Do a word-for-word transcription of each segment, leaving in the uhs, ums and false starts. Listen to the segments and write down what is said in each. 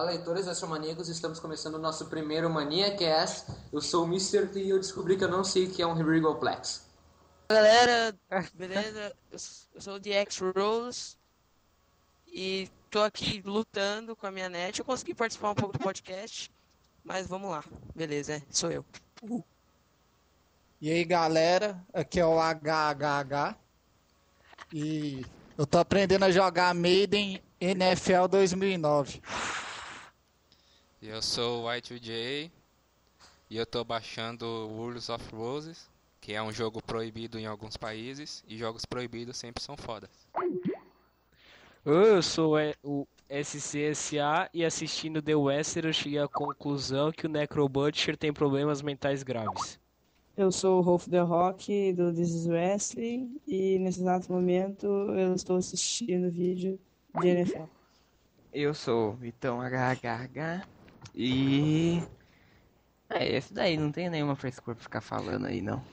Fala, leitores astromaníacos, estamos começando o nosso primeiro Maniacast. Eu sou o mister T e eu descobri que eu não sei o que é um Regalplex. Galera, beleza? Eu sou o The X-Rose e tô aqui lutando com a minha net. Eu consegui participar um pouco do podcast, mas vamos lá, beleza, é, sou eu. Uhul. E aí galera, aqui é o H H H e eu tô aprendendo a jogar Maiden N F L dois mil e nove. Eu sou o Y dois J e eu tô baixando Wars of Roses, que é um jogo proibido em alguns países, e jogos proibidos sempre são fodas. Eu sou o S C S A e assistindo The Western eu cheguei à conclusão que o Necrobutcher tem problemas mentais graves. Eu sou o Rolf The Rock do This is Wrestling e nesse exato momento eu estou assistindo vídeo de N F L. Eu sou o Vitão H H H e... É, esse daí, não tem nenhuma frescura pra ficar falando aí, não.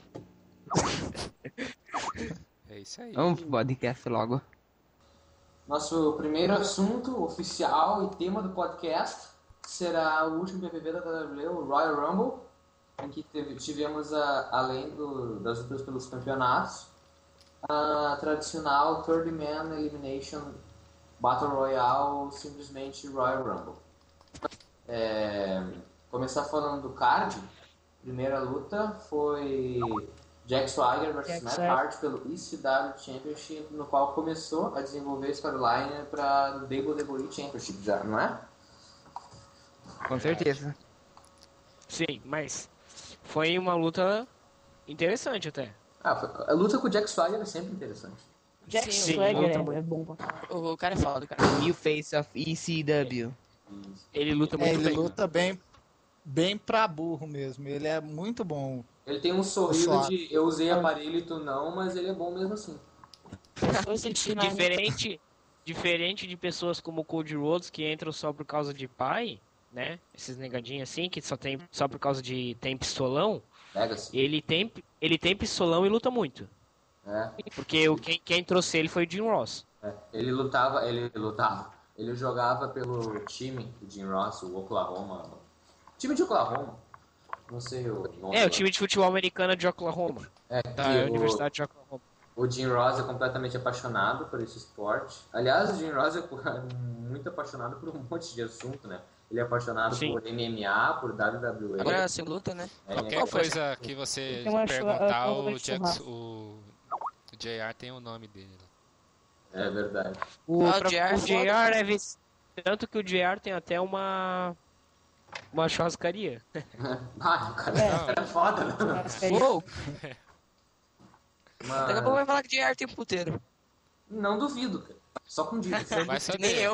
É isso aí. Vamos pro podcast logo. Nosso primeiro assunto oficial e tema do podcast será o último P P V da W W E, o Royal Rumble, em que teve, tivemos, a, além do, das lutas pelos campeonatos, a tradicional thirty man Elimination Battle Royale, simplesmente Royal Rumble. É, começar falando do card. Primeira luta foi Jack Swagger versus Matt Hart pelo E C W Championship, no qual começou a desenvolver a storyline para o W W E Championship já, não é? Com certeza. Sim, mas foi uma luta interessante até. Ah, foi, a luta com o Jack Swagger é sempre interessante. Jack Sim, Swagger luta é, é bom pra caralho. O cara é foda, cara. New Face of E C W. Ele luta É, muito ele bem. luta bem, bem pra burro mesmo, ele é muito bom. Ele tem um sorriso Suave. de eu usei aparelho e tu não, mas ele é bom mesmo assim. Eu senti na- Diferente, diferente de pessoas como o Cody Rhodes que entram só por causa de pai, né? Esses negadinhos assim que só tem só por causa de tem pistolão. Legacy. Ele tem ele tem pistolão e luta muito. É, Porque o quem, quem trouxe ele foi o Jim Ross. é. Ele lutava, ele lutava. Ele jogava pelo time do Jim Ross, o Oklahoma. Time de Oklahoma. Não sei o nome. É, o time de futebol americano de Oklahoma, É, da que Universidade de Oklahoma. o, o Jim Ross é completamente apaixonado por esse esporte. Aliás, o Jim Ross é muito apaixonado por um monte de assunto, né? Ele é apaixonado Sim. por M M A, por W W E. Agora sem luta, né? é, Qualquer Qual foi coisa que você Tem uma perguntar, churra- o, uma Jack, churrasco. o, o J R tem o nome dele. é verdade. O, Ah, o pra- J R o J R foda. é vis- tanto que o J R tem até uma uma churrascaria. Ah, o cara É. o cara é foda, né? Uou, Mas daqui a pouco vai falar que J R tem puteiro. não duvido, cara. Só com dicas. Vai saber. Nem eu.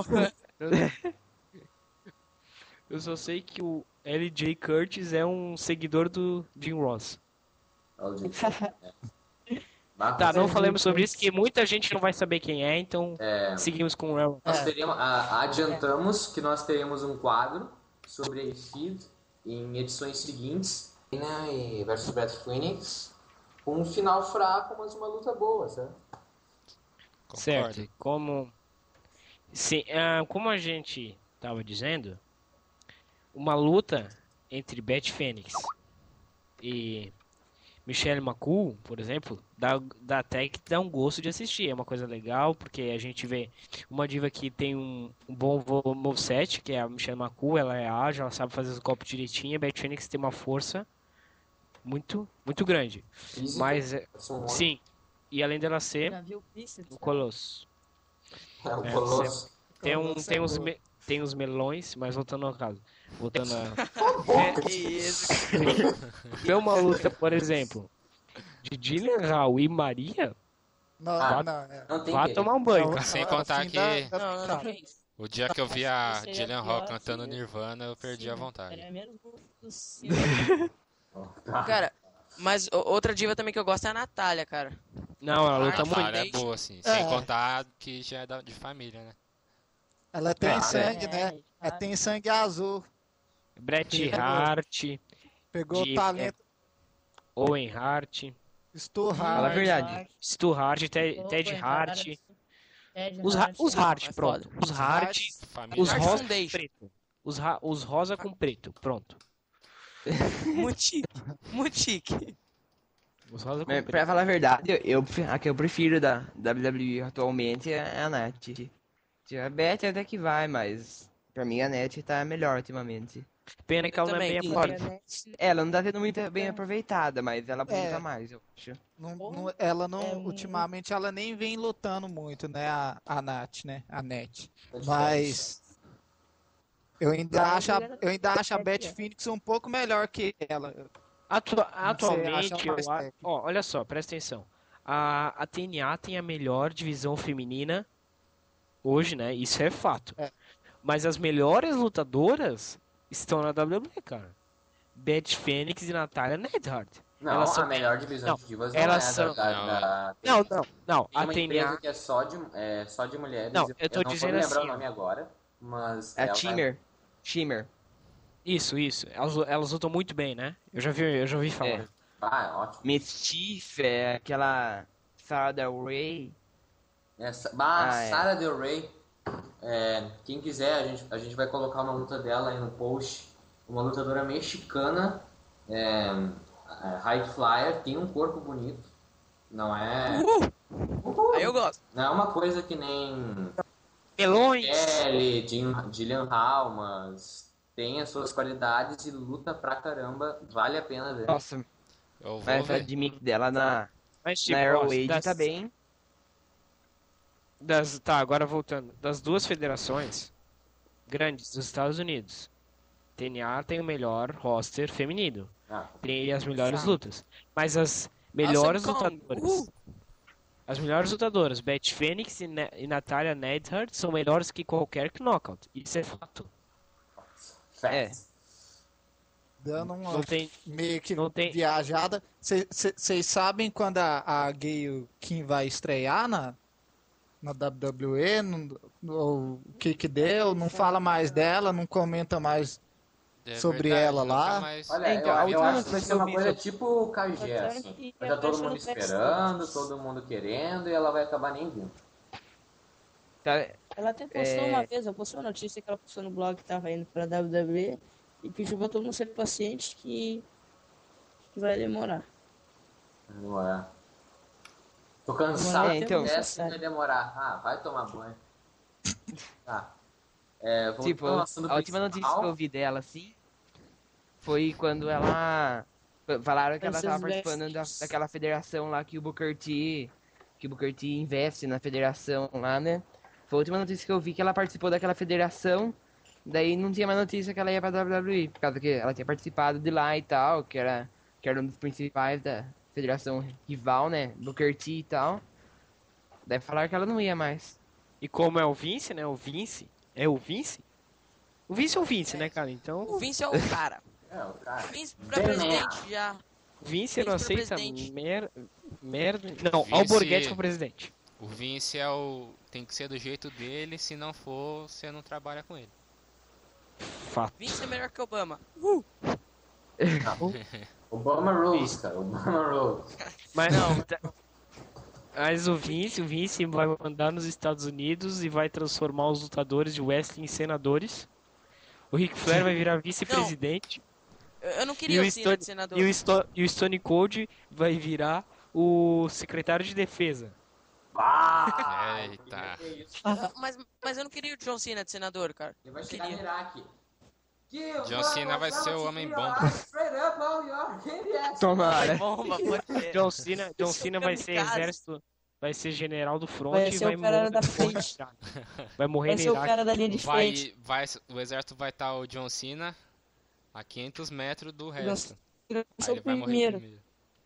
Eu só sei que o L J Curtis é um seguidor do Jim Ross. Olha o Jim. É. Tá, não falamos sobre isso, que muita gente não vai saber quem é, então É, seguimos com o Raw. nós teremos, a- adiantamos que nós teremos um quadro sobre a E-Feed em edições seguintes, né, e versus Beth Phoenix, com um final fraco, mas uma luta boa, certo? Concordo. Certo, como sim, ah, como a gente tava dizendo, uma luta entre Beth Phoenix e Michelle McCool, por exemplo, dá, dá até que dá um gosto de assistir. É uma coisa legal, porque a gente vê uma diva que tem um, um bom vo- moveset, que é a Michelle McCool, ela é ágil, ela sabe fazer os golpes direitinho, a Beth Phoenix tem uma força muito, muito grande. Física, Mas, é- sumô, sim, e além dela ser Já viu o bíceps? o Colosso. é o é, Colosso. Tem, um, Colosso é tem, uns boa. me- tem uns melões, mas voltando ao caso. Voltando a. Que isso? Ver uma luta, por exemplo, de Dillian Hall e Maria, Não, Ah, não, é. Não tem vá que tomar um banho, Não, cara. Sem é o contar fim que- da- da- Não, não, tá. não, que isso? O dia que eu vi a Seria Gillian pior Hall cantando que- Nirvana, eu perdi a vontade. Seria menos possível. Cara, mas o- outra diva também que eu gosto é a Natália, cara. Não, ela A luta muito. Natália é boa, assim. Sem É. contar que já é da- de família, né? Ela tem Ah, sangue, é. né? Ela tem sangue azul. Bret Hart, Pegou De- o talento Owen Hart, Stu Fala a Hart. verdade. Stu Hart, Ted, Ted Hart, Ted os, Ra- os Hart, É pronto. foda. Os Hart, Família. os Hart Ross Foundation. preto. Os, ra- os rosa com preto, pronto. Muito chique. Muito chique. Os rosa com Mas, preto. pra falar a verdade, eu, a que eu prefiro da W W E atualmente é a Net. A Beth até que vai, mas pra mim a Net tá melhor ultimamente. Pena que Eu ela não é também, bem concordo. aproveitada. Ela não tá sendo muito bem aproveitada, mas ela aproveita É. mais, eu acho. Não- não- ela não, É muito- ultimamente, ela nem vem lutando muito, né? A, a Nath, né? A Net. Tá de Mas eu ainda Mas acho, a- ela- eu ainda acho a é Beth que é. Phoenix um pouco melhor que ela. Atua- acha atualmente, eu mais a- técnico. ó, olha só, presta atenção. A, a T N A tem a melhor divisão feminina hoje, né? Isso é fato. É. Mas as melhores lutadoras estão na W W E, cara. Beth Phoenix e Natália Neidhart. Não, Elas a são- melhor divisão não, de divas não elas é são- da, da, Não, da- Não, não, não. Tem A uma T N empresa A. que é só de, é, só de mulheres. Não, eu tô não dizendo vou me lembrar assim, o nome agora, mas... A ela- Shimmer. Shimmer. Isso, isso. Elas, elas lutam muito bem, né? Eu já vi, eu já ouvi falar. É. Ah, ótimo. Mischief, é aquela Sarah Del Rey. Essa, bah, Ah, é. Sarah Del Rey. É, quem quiser, a gente, a gente vai colocar uma luta dela aí no post. Uma lutadora mexicana, é, é, high flyer, tem um corpo bonito. Não é, Uhul. Aí eu gosto. não é uma coisa que nem Melões! Kelly, Jim- Jillian Hall, mas tem as suas qualidades e luta pra caramba. Vale a pena ver. Nossa, Eu vou mas a ver. gimmick dela na, Mas tipo, na ó, Arrowhead das- tá bem. Das, tá, agora voltando. Das duas federações grandes dos Estados Unidos, T N A tem o melhor roster feminino. Ah, Tem as melhores Exato. lutas. Mas as melhores Awesome Kong. lutadoras. Uhul. As melhores lutadoras, Beth Phoenix e, Ne- e Natália Neidhart, são melhores que qualquer knockout. Isso é fato. facts. É. Dando uma Não tem. meio que não tem- viajada. Vocês sabem quando a, a Gayle Kim vai estrear na, na W W E? No- no- o que que deu? Não fala mais dela, não comenta mais. É sobre verdade, ela nunca lá. mais- Olha, Então, a eu, eu última acho que vai notícia ser uma que eu vi coisa foi- tipo o K G, Mas assim. que Vai estar todo apareceu mundo no backstage. esperando, todo mundo querendo, e ela vai acabar nem vindo. Tá, Ela até postou É. uma vez, eu postou uma notícia que ela postou no blog que tava indo pra W W E e pediu pra todo mundo ser paciente que, que vai demorar. Não é. Tô cansado, É, então. essa vai demorar. Ah, vai tomar banho. Tá. É, voltando tipo, ao a assunto última notícia principal. que eu vi dela, assim, foi quando ela... Falaram que ela Essas tava participando da, vestes. daquela federação lá que o Booker T... Que o Booker T investe na federação lá, né? Foi a última notícia que eu vi que ela participou daquela federação. Daí não tinha mais notícia que ela ia pra W W E. Por causa que ela tinha participado de lá e tal. Que era, que era um dos principais da federação rival, né? Booker T e tal. Daí falaram que ela não ia mais. E como é o Vince, né? O Vince. É o Vince? O Vince é o Vince, né, cara? O Então, Vince é o cara. É, o cara. O Vince pra Bem presidente já. o Vince não Vince pra aceita presidente. mer... merda. Não, Vince- Alborguete pra presidente. O Vince é o. Tem que ser do jeito dele, se não for, você não trabalha com ele. Fato. Vince é melhor que Obama. Obama Rules, cara. Obama Rules. Mas não. tá- Mas o Vince, o Vince vai mandar nos Estados Unidos e vai transformar os lutadores de wrestling em senadores. O Ric Flair vai virar vice-presidente. Eu, eu não E queria o o Cena Stone- de senador. E o, Sto- e o Stone Cold vai virar o secretário de defesa. Ah, Eita. que isso? Mas, mas eu não queria o John Cena de senador, cara. Ele vai Eu chegar no queria. Iraque. John Cena vai ser o Homem-Bomba. Tomara. Bomba, pode ser. John Cena, John Isso é Cena vai ser kamikaze. exército, vai ser general do front Vai e ser vai o cara morrer, da vai morrer frente. no Iraque. Vai morrer Vai no ser o Iraque. cara da linha de frente. Vai, vai, o exército vai estar o John Cena a quinhentos metros do resto. Vai Aí ser ele o vai morrer primeiro. primeiro.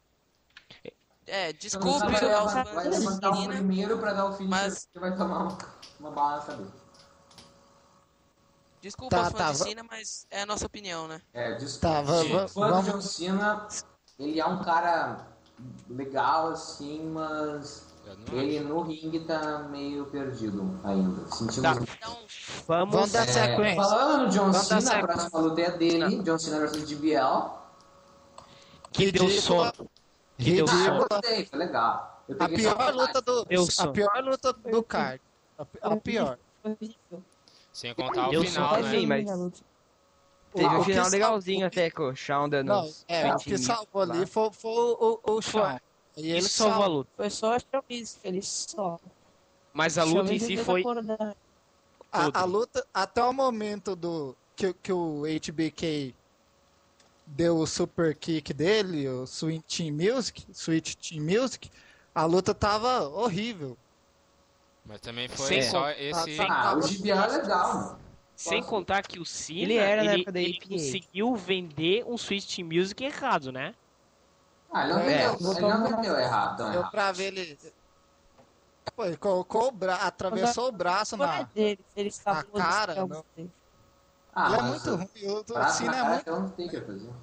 É, Desculpe, desculpe vai, os levantar, fãs vai de levantar o Cena, primeiro pra dar o finish, mas- que vai tomar uma, uma bala na cabeça. Desculpa Tá, os fãs tá, de va- Cena, mas é a nossa opinião, né? É, desculpa. Tá, va- va- Fã do vamos- John Cena, ele é um cara legal, assim, mas Eu não ele no ringue tá meio perdido ainda. Sentimos Tá. um- Então, Vamos, Vamos dar É, sequência. falando no John Vamos dar Cena, a sequência. próxima luta é dele, John Cena versus D B L. que deu Ridícula. sono. Que deu Ah, eu sono. gostei, foi legal. Eu A peguei só pior metade. luta do. Eu A sou. pior luta do card. A, a pior. Horrível. Sem contar o Eu final, só né? Sim, mas teve O um que final sal- legalzinho o que- até com o Shawn dando Não, uns é, o vinte que mil salvou lá. ali foi, foi o, o, o Shawn. E ele Isso salvou a salvou. luta. Foi só a chamice, ele só. Mas a luta em si Chamice foi. acordar. A, a podre. luta, até o momento do que, que o H B K deu o super kick dele, o Sweet Team Music, Sweet Team Music, a luta tava horrível. Mas também foi Sem só con- esse. tá- Ah, o G B A é legal, mano. Sem Posso- contar que o Cena, Ele era na ele, época da ele A P A. conseguiu vender um Switch Team Music errado, né? Ah, ele não É, vendeu, ele não vendeu errado, tão Deu errado. pra ver ele. Pô, ele colocou o braço, atravessou o braço Não é na. dele, ele escapou na dos cara, céus não. dele. Ah, Ele é mas muito o ruim. O, o braço Cena na é cara muito, até onde tem que fazer.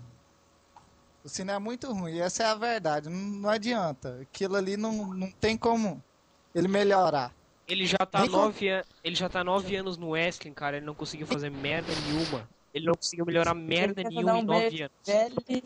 o Cena é muito ruim. Essa é a verdade. Não, não adianta. Aquilo ali não, não tem como ele melhorar. Ele já tá Nem com- nove an... ele já tá nove anos no wrestling, cara, ele não conseguiu fazer merda nenhuma. Ele não conseguiu melhorar merda Ele quer nenhuma dar em um nove beijo anos. velho.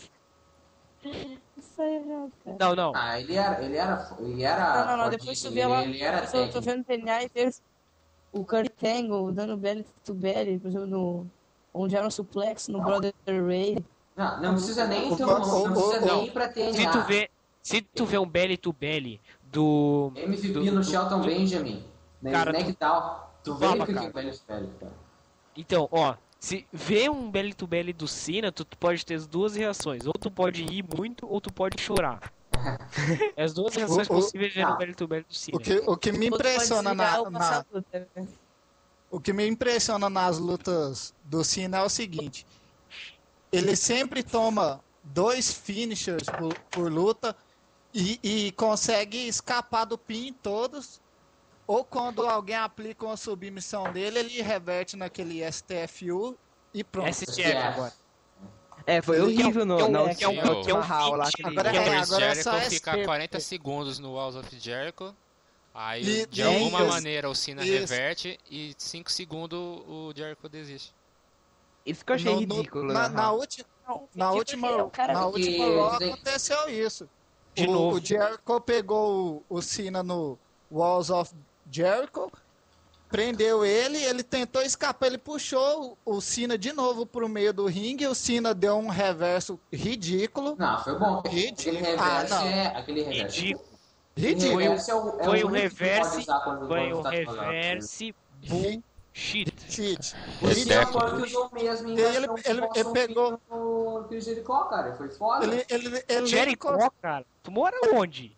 Isso é errado, cara. Não, não. Ah, ele era. Ele era. Ele era Não, não, não, forte, depois tu ele, vê lá, ele era depois eu tô técnico. vendo T N A e vejo o Kurt Angle dando belly to belly, por exemplo, no, onde era um suplex no Brother Ray. Não, não precisa nem O- ter um, o- não precisa o- nem ir pra T N A. Se tu vê, se tu vê um belly to belly do M V P do- no do- Shelton do- Benjamin, na Cara, SmackDown, tu vê Fala, que cara. é velho velho, cara. Então, ó, se vê um belly to belly do Cena, tu, tu pode ter as duas reações. Ou tu pode rir muito, ou tu pode chorar. É as duas reações O- o- possíveis de ver Ah. um belly to belly do Cena. O que, o que me Ou tu pode impressiona desligar na, ou na- passar a luta, né? o que me impressiona nas lutas do Cena é o seguinte: ele sempre toma dois finishers por, por luta e, e consegue escapar do pin em todos. Ou quando alguém aplica uma submissão dele, ele reverte naquele S T F U e pronto. S T F agora. É, foi horrível no, que é um- na que é um- última que é um Mahal lá. feat, que- Agora O é, Chris agora é Jericho só fica S T F. quarenta segundos no Walls of Jericho. Aí, E- de e alguma isso. maneira, o Cena Isso. reverte e cinco segundos o Jericho desiste. Isso que eu achei No- no- ridículo. na, na na real. última, Não, na tipo, última, ele é um cara na que- última que- Raw que- aconteceu isso. De o, novo. o Jericho pegou o, o Cena no Walls of Jericho, prendeu ele, ele tentou escapar, ele puxou o, o Cena de novo pro meio do ringue, o Cena deu um reverso ridículo. Não, foi bom. Ridículo. Aquele reverse Ah, não. é. Aquele reverse. Ridículo. Ridículo. Foi o- Reverse é o, é Foi o único que tu pode reverse, usar quando- foi quando o tá fazendo. reverse bullshit. Cheat. O Cena Ridículo. agora que usou mesmo em E ele- versão ele- Boston ele pegou- no Chris Jericho, cara. Foi foda. Ele, ele, ele, Jericho, cara, tu mora onde?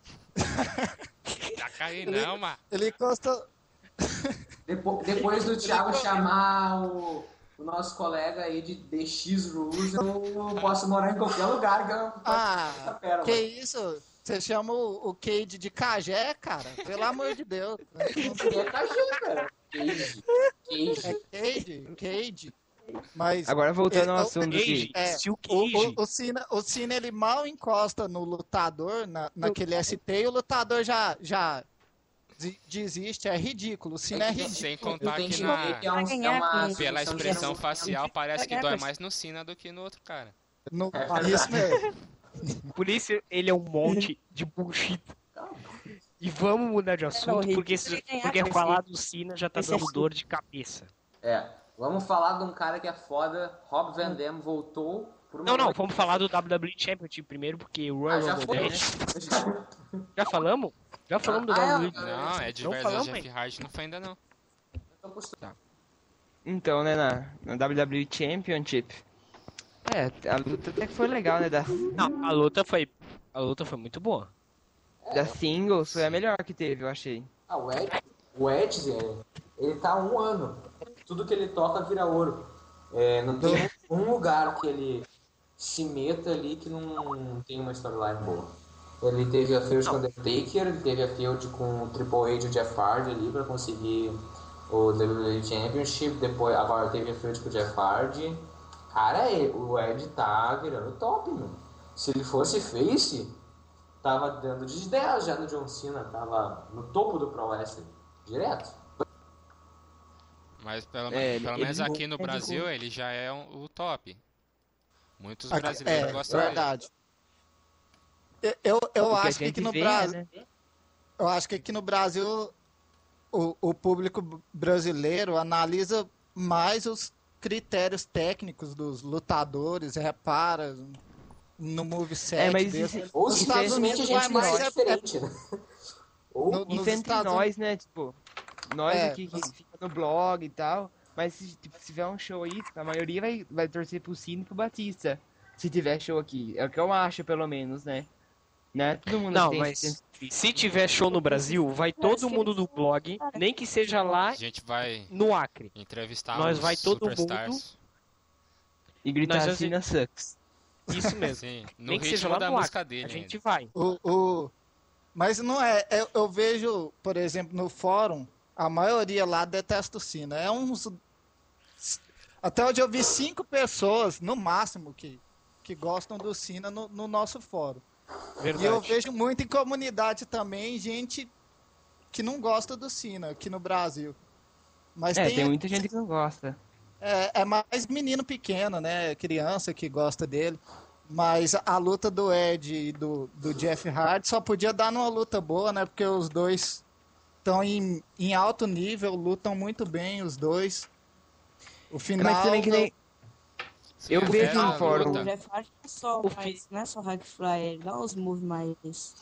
Tá caindo não, mano. ele encosta. Depo- depois do Thiago chamar o, o nosso colega aí de D X Rules, eu posso morar em qualquer lugar. Que eu Ah, Pera, que mano. isso? Você chama o, o Cade de Cagé, cara? Pelo amor de Deus. É cachê, cara. Cage. Cage. É Cade, Cade. Mas Agora voltando ao É, assunto Cage, de... é, Steel o, Cage. o, o, Cena, o Cena ele mal encosta no lutador, na, naquele S T, e o lutador já, já de- desiste. É ridículo. O Cena é, É que- ridículo. Sem Tu contar tem que que na, ver que é, um, é uma pela solução expressão de- facial parece que É, dói mas- mais no Cena do que no outro cara. No, É isso mesmo. Por isso ele é um monte de bullshit. E vamos mudar de assunto, horrível. porque, se- Ele ganhar porque com falar esse- do Cena já tá esse dando é dor de cabeça. É. Vamos falar de um cara que é foda. Rob Van Dam voltou por uma Não, não, noite. vamos falar do W W E Championship primeiro, porque o Ah, Royal já Rumble foi, né? dez. Já- Já falamos? Já falamos do Ah, é, W W E. é. Não, Ed Não versus falamos, Jeff hein? Hardy não foi ainda não. Tô acostumado. Então, né, na, na W W E Championship. É, a luta até que foi legal, né? Da, Não, a luta foi. A luta foi muito boa. da singles foi a melhor que teve, eu achei. Ah, o Ed, o Ed, Zé, ele tá há um ano. Tudo que ele toca vira ouro. É, não tem um lugar que ele se meta ali que não tem uma storyline boa. Ele teve a feud com o Undertaker, ele teve a feud com o Triple H e o Jeff Hardy ali pra conseguir o W W E Championship. Depois, agora teve a feud com o Jeff Hardy. Cara, ele- o Ed tá virando top, meu. Se ele fosse face, tava dando de dez já no John Cena, tava no topo do Pro Wrestling, direto. Mas pelo, É, pelo ele- menos ele- aqui no ele- Brasil ele já é um- o top. Muitos Aqui- brasileiros é, gostam dele. verdade. Eu, eu, eu O que a acho que gente aqui no vê, Brasil. né? Eu acho que aqui no Brasil o, o público brasileiro analisa mais os critérios técnicos dos lutadores, repara no moveset É, mas deles. isso- Ou Nos Estados simplesmente a Unidos vai gente mais mais é- diferente, né? Ou No- Isso nos entre Estados nós, né? Tipo, nós É, aqui que nos- fica no blog e tal. Mas se, tipo, se tiver um show aí, a maioria vai, vai torcer pro Cine e pro Batista. Se tiver show aqui. É o que eu acho, pelo menos, né? Né? Todo mundo Não, tem mas esse- se tiver show no Brasil, vai todo mundo do blog, nem que seja lá A gente vai no Acre. entrevistar Nós os vai todo superstars. E gritar Nós já- Cena sucks. Isso mesmo. Sim, no Nem que seja ritmo lá da no música Acre. dele A gente ainda. vai. O, o- Mas não é, eu, eu vejo, por exemplo, no fórum, a maioria lá detesta o Cena. É uns. Até onde eu vi cinco pessoas, no máximo, que, que gostam do Cena no, no nosso fórum. Verdade. E eu vejo muito em comunidade também, gente que não gosta do Cena aqui no Brasil. Mas É, tem, tem muita gente que não gosta. é, é mais menino pequeno, né? Criança que gosta dele. Mas a luta do Ed e do, do Jeff Hardy só podia dar numa luta boa, né? Porque os dois estão em, em alto nível, lutam muito bem os dois. O final. Mas também que nem. Sim, Eu até vejo na no fórum. O luta, Jeff Hardy não é só, O mais, não é só High Fly, ele dá uns moves mais.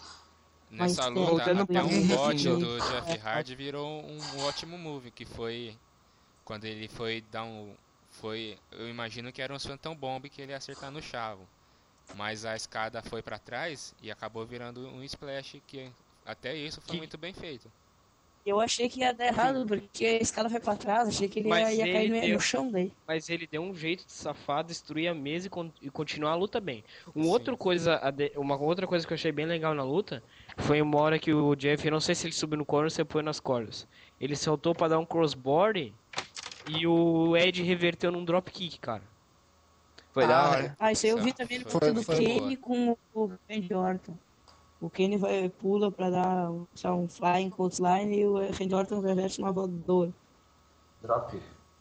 Nessa Mas, luta, voltando até pro um ringue, bot assim, do Jeff Hardy virou um ótimo move, que foi quando ele foi dar um... Foi, eu imagino que era um Phantom Bomb que ele ia acertar no chavo. Mas a escada foi pra trás e acabou virando um splash, que até isso foi Que- muito bem feito. Eu achei que ia dar errado, porque a escada foi pra trás, achei que ele ia, Mas ia cair ele no, deu. no chão daí. Mas ele deu um jeito de safar, destruir a mesa e, con- e continuar a luta bem. Um Sim. outro coisa, a de- uma outra coisa que eu achei bem legal na luta foi uma hora que o Jeff, eu não sei se ele subiu no corner ou se ele foi nas cordas. Ele saltou pra dar um crossbody e o Ed reverteu num dropkick, cara. Foi Ah, da é. hora. Ah, isso aí eu vi Foi- também no foi- conto do foi Kane com o Randy Orton. O Kane vai, pula pra dar sei lá, um flying clothesline e o Randy Orton reverte uma voadora. Drop.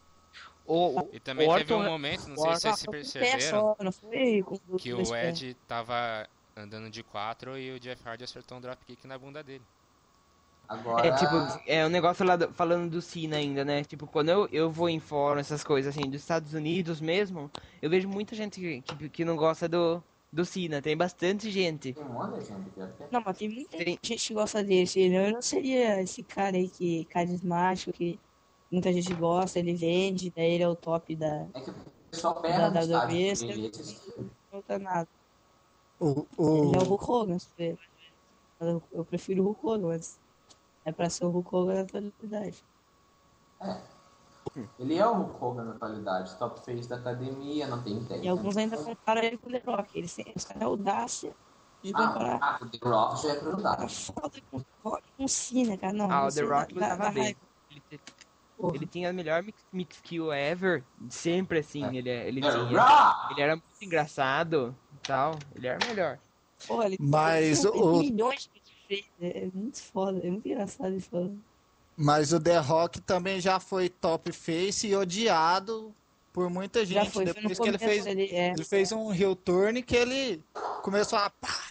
O, o E também o teve um Orton- momento, não o sei Orton- se vocês Foi com o pé perceberam, só, não foi com os que dois o pés. Ed tava andando de quatro e o Jeff Hardy acertou um dropkick na bunda dele. Agora. É tipo, é um negócio lá do- falando do Cena ainda, né? Tipo, quando eu, eu vou em fórum, essas coisas assim, dos Estados Unidos mesmo, eu vejo muita gente que, que, que não gosta do, do Cena. Tem bastante gente. Tem um monte de gente pior que é. Não, mas tem muita Tem- gente que gosta dele. senão Eu não seria esse cara aí que carismático, que muita gente gosta, ele vende, daí ele é o top da. É que o pessoal Da pega no W W E, estádio. você- ele assiste. Não tá nada. O, Ele é o o, Hulk Hogan, se vê. Eu, eu prefiro o Hulk Hogan, mas é pra ser o Hulk Hogan na atualidade. Ele é o Hulk Hogan na atualidade, top face da academia, não tem ideia. E alguns ainda comparam ele com o The Rock. Eles têm essa audácia de Ah, comparar ah, o The Rock já é a prioridade. foda com o Rock com o Cena, cara. Não, Ah, o você The Rock dá- dá- lutava dá bem. raiva. Ele, te- Porra. ele tinha a melhor mix, mix kill ever. Sempre assim, É. ele, ele The tinha. Rock! Ele era muito engraçado e tal. Ele era o melhor. Porra, ele Mas ele tem o- milhões de feitos. É muito foda, é muito engraçado ele falando. mas o The Rock também já foi top face e odiado por muita gente. Já foi, foi no Depois que ele começo fez, ele é. ele fez um heel turn que ele começou a. pá,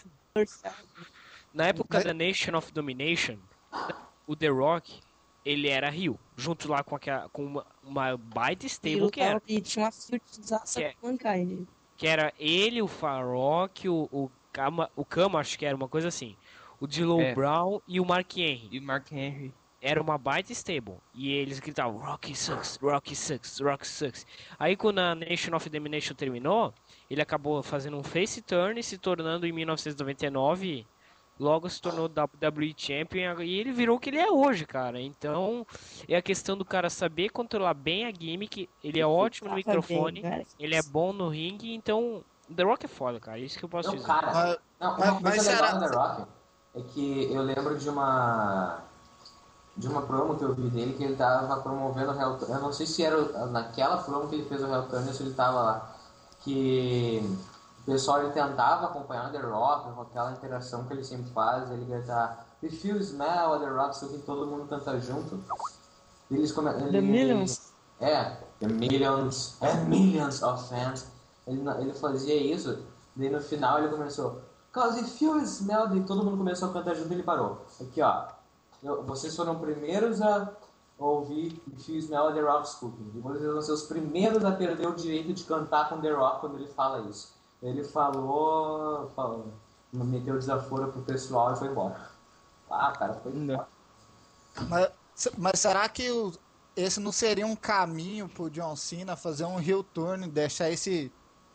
Na época Mas- da Nation of Domination, o The Rock, ele era Rio, junto lá com, aquela, com uma, uma baita E stable que era. lutava e tinha uma filtraça Que é- com Mankind. Que era ele, o Farrock, o, o Kama, o Kama, acho que era uma coisa assim. O D'Lo É. Brown e o Mark Henry. E o Mark Henry. Era uma baita stable. E eles gritavam, Rocky sucks, Rocky sucks, Rocky sucks. Aí quando a Nation of Domination terminou, ele acabou fazendo um face turn e se tornando em mil novecentos e noventa e nove, logo se tornou W W E Champion e ele virou o que ele é hoje, cara. Então, é a questão do cara saber controlar bem a gimmick, ele é ótimo no Tava microfone, bem, cara. ele é bom no ringue, então The Rock é foda, cara. Isso que eu posso Não, dizer. cara. Mas- Não, mas- uma coisa mas legal era- do The Rock é que eu lembro de uma de uma promo que eu vi dele que ele tava promovendo o Hell Turn. Eu não sei se era o- naquela promo que ele fez o Hell Turn ou se ele tava lá. Que o pessoal ele tentava acompanhar o The Rock com aquela interação que ele sempre faz, ele gritar If you smell The Rock, sei que todo mundo canta junto. E eles come... ele... The Millions. É, The Millions and Millions of Fans. Ele, ele fazia isso, daí no final ele começou Cause if you smell, daí todo mundo começou a cantar junto e ele parou. Aqui ó, eu- vocês foram primeiros a ouvir If You Smell The Rock's Cooking. E vocês vão ser os primeiros a perder o direito de cantar com The Rock quando ele fala isso. Ele falou, falou meteu desaforo pro pessoal e foi embora. Ah, cara, foi embora. Mas, mas será que o, esse não seria um caminho pro John Cena fazer um heel turn, deixar esse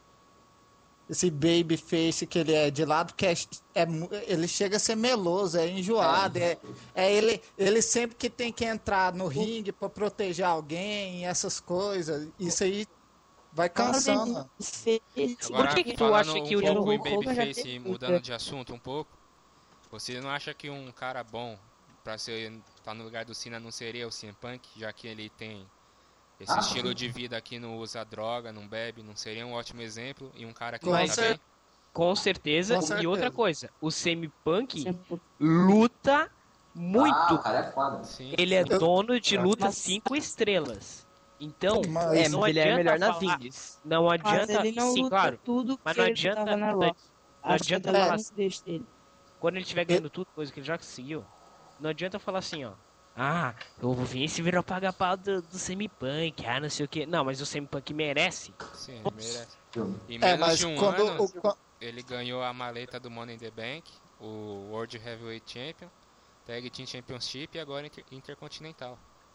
esse babyface que ele é de lado, que é, é, ele chega a ser meloso, é enjoado, é, é ele, ele sempre que tem que entrar no ringue pra proteger alguém, essas coisas, isso aí vai cansando. Agora, Por que que tu falando acha que um o pouco John em Hogan já babyface, teve mudando de assunto um pouco, você não acha que um cara bom pra ser tá no lugar do Cena não seria o C M Punk, já que ele tem esse Ah, estilo sim. de vida que não usa droga, não bebe, não seria um ótimo exemplo e um cara que Com luta cer- bem? Com certeza. Com E certeza. outra coisa, o C M Punk luta muito. Ah, o cara é foda. Sim. Ele é Eu- dono de luta Mas- cinco estrelas. Então, Mas- É, não mas ele é adianta melhor nas falar- indies. não Mas adianta, ele não sim, luta claro. tudo Mas que não ele adianta, tava na não Raw. Acho adianta que a falar galera não deixa ele. Quando ele estiver ganhando tudo, coisa que ele já conseguiu, não adianta falar assim, ó. Ah, o Vince virou paga-pau do, do C M Punk, ah, não sei o que. Não, mas o C M Punk merece. Sim, ele merece. Em É, menos mas de um quando ano, o, quan- ele ganhou a maleta do Money in the Bank, o World Heavyweight Champion, Tag Team Championship e agora Inter Intercontinental.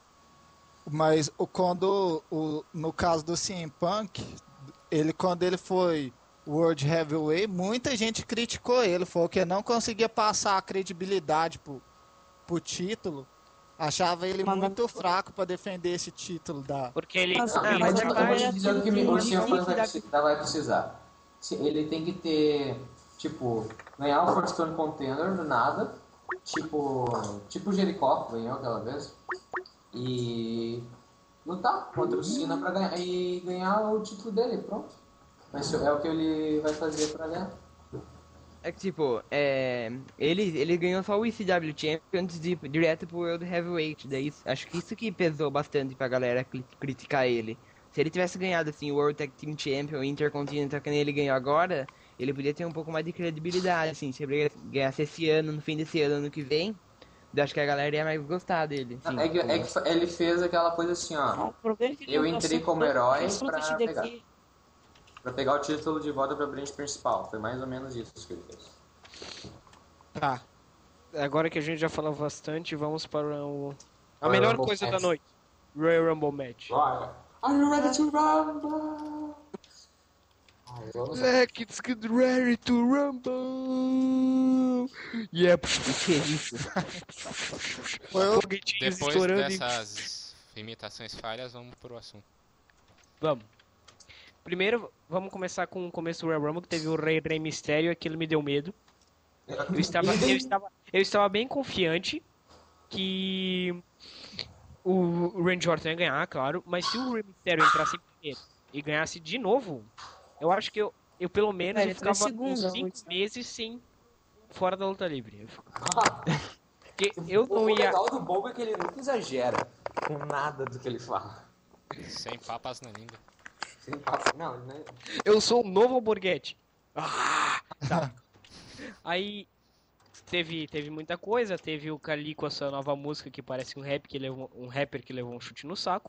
mas o quando o, no caso do C M Punk, ele quando ele foi World Heavyweight, muita gente criticou ele, falou que não conseguia passar a credibilidade pro, pro título. Achava ele Mas- muito fraco pra defender esse título da. Porque ele. Mas- Ah, ele mas mas eu é vou te mais- dizer o que o C M Punk vai Difícil precisar, vai precisar. Se- Ele tem que ter, tipo, ganhar o First Stone Contender do nada, tipo, tipo o Jericho ganhou aquela vez, e lutar contra o Cena pra ganhar, e ganhar o título dele, pronto. Mas é o que ele vai fazer pra ganhar. É que, tipo, é... ele, ele ganhou só o E C W Champions de, direto pro World Heavyweight. Daí, acho que isso que pesou bastante pra galera cri- criticar ele. Se ele tivesse ganhado, assim, o World Tag Team Champion, o Intercontinental, que nem ele ganhou agora, ele podia ter um pouco mais de credibilidade, assim. Se ele ganhasse esse ano, no fim desse ano, ano que vem, eu acho que a galera ia mais gostar dele. Assim, É que, é que fa- ele fez aquela coisa assim, ó, O problema é que ele Eu não entrei passou como por herói todas as lutas pra de pegar. daqui. pra pegar o título de volta pra brinde principal. Foi mais ou menos isso que ele fez. Tá. Agora que a gente já falou bastante, vamos para o. A Royal melhor Rumble coisa match. da noite: Royal Rumble Match. Are you ready to rumble? Ai, vamos lá. Let's get ready to rumble! Yeah! que isso? Foi o- Foguetinhos Depois estourando e- dessas imitações falhas, vamos pro assunto. Vamos. Primeiro, vamos começar com o começo do Royal Rumble, que teve o Rei Rei Mistério, aquilo me deu medo. Eu estava, eu estava, eu estava bem confiante que o Randy Orton ia ganhar, claro, mas se o Rey Mysterio entrasse em primeiro e ganhasse de novo, eu acho que eu, eu pelo menos É, eu ele entrou em ficava segundo, uns né? cinco meses sem fora da luta livre. Eu fico- Ah, Porque eu o não ia. legal do Bobo é que ele nunca exagera com nada do que ele fala. Sem papas na língua. Sem papo, não, né? Eu sou o novo Alborguete. Ah, tá. Aí teve, teve muita coisa, teve o Kali com a sua nova música que parece um rap que levou um rapper que levou um chute no saco.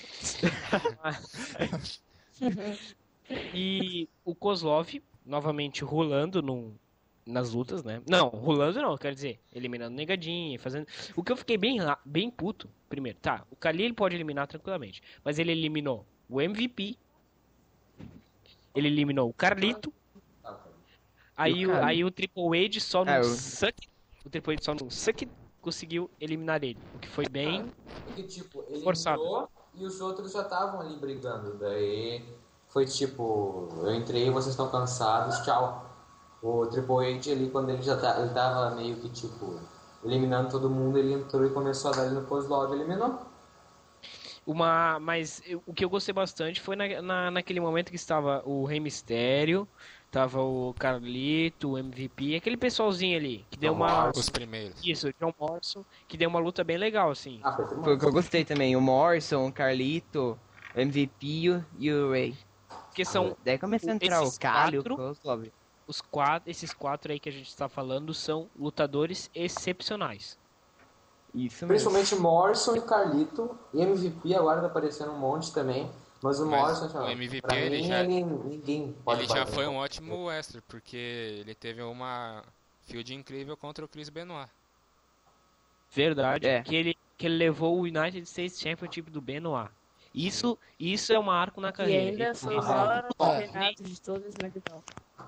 E o Kozlov novamente rolando no, nas lutas, né? Não, rolando não, quer dizer, eliminando negadinha, fazendo. O que eu fiquei bem, ra- bem puto, primeiro, tá, o Kali ele pode eliminar tranquilamente, mas ele eliminou o M V P, ele eliminou o Carlito, aí o, Kali? aí o Triple H só no Ah, o- suck, o Triple H só no suck conseguiu eliminar ele, o que foi bem. Porque, tipo, ele Forçado. entrou e os outros já estavam ali brigando. Daí foi tipo, eu entrei, vocês estão cansados, tchau. O Triple H ali, quando ele já tá, ele tava meio que tipo, eliminando todo mundo, ele entrou e começou a dar ele no Kozlov e eliminou. Uma, mas eu- o que eu gostei bastante foi na, na, naquele momento que estava o Rei Mistério, tava o Carlito, o M V P, aquele pessoalzinho ali, que deu John uma... Morrison. Os primeiros. Isso, John Morrison, que deu uma luta bem legal, assim. Ah, foi Foi o que eu gostei também. O Morrison, o Carlito, o M V P e o Ray. Porque são Daí começou a entrar Esses o Kali, o quatro- Kozlov. os quatro, esses quatro aí que a gente está falando são lutadores excepcionais. Isso mesmo. Principalmente Morrison e Carlito. E M V P agora tá aparecendo um monte também. Mas o Mas Morrison, o M V P, pra ele mim, já- ele, ninguém pode Ele já bater. foi um ótimo wrestler, porque ele teve uma feud incrível contra o Chris Benoit. Verdade. É. Que, ele, que ele levou o United States Championship do Benoit. Isso, isso é um marco na E carreira. ainda Ele- foi ele- o maior É. campeonato de todos os SmackDown.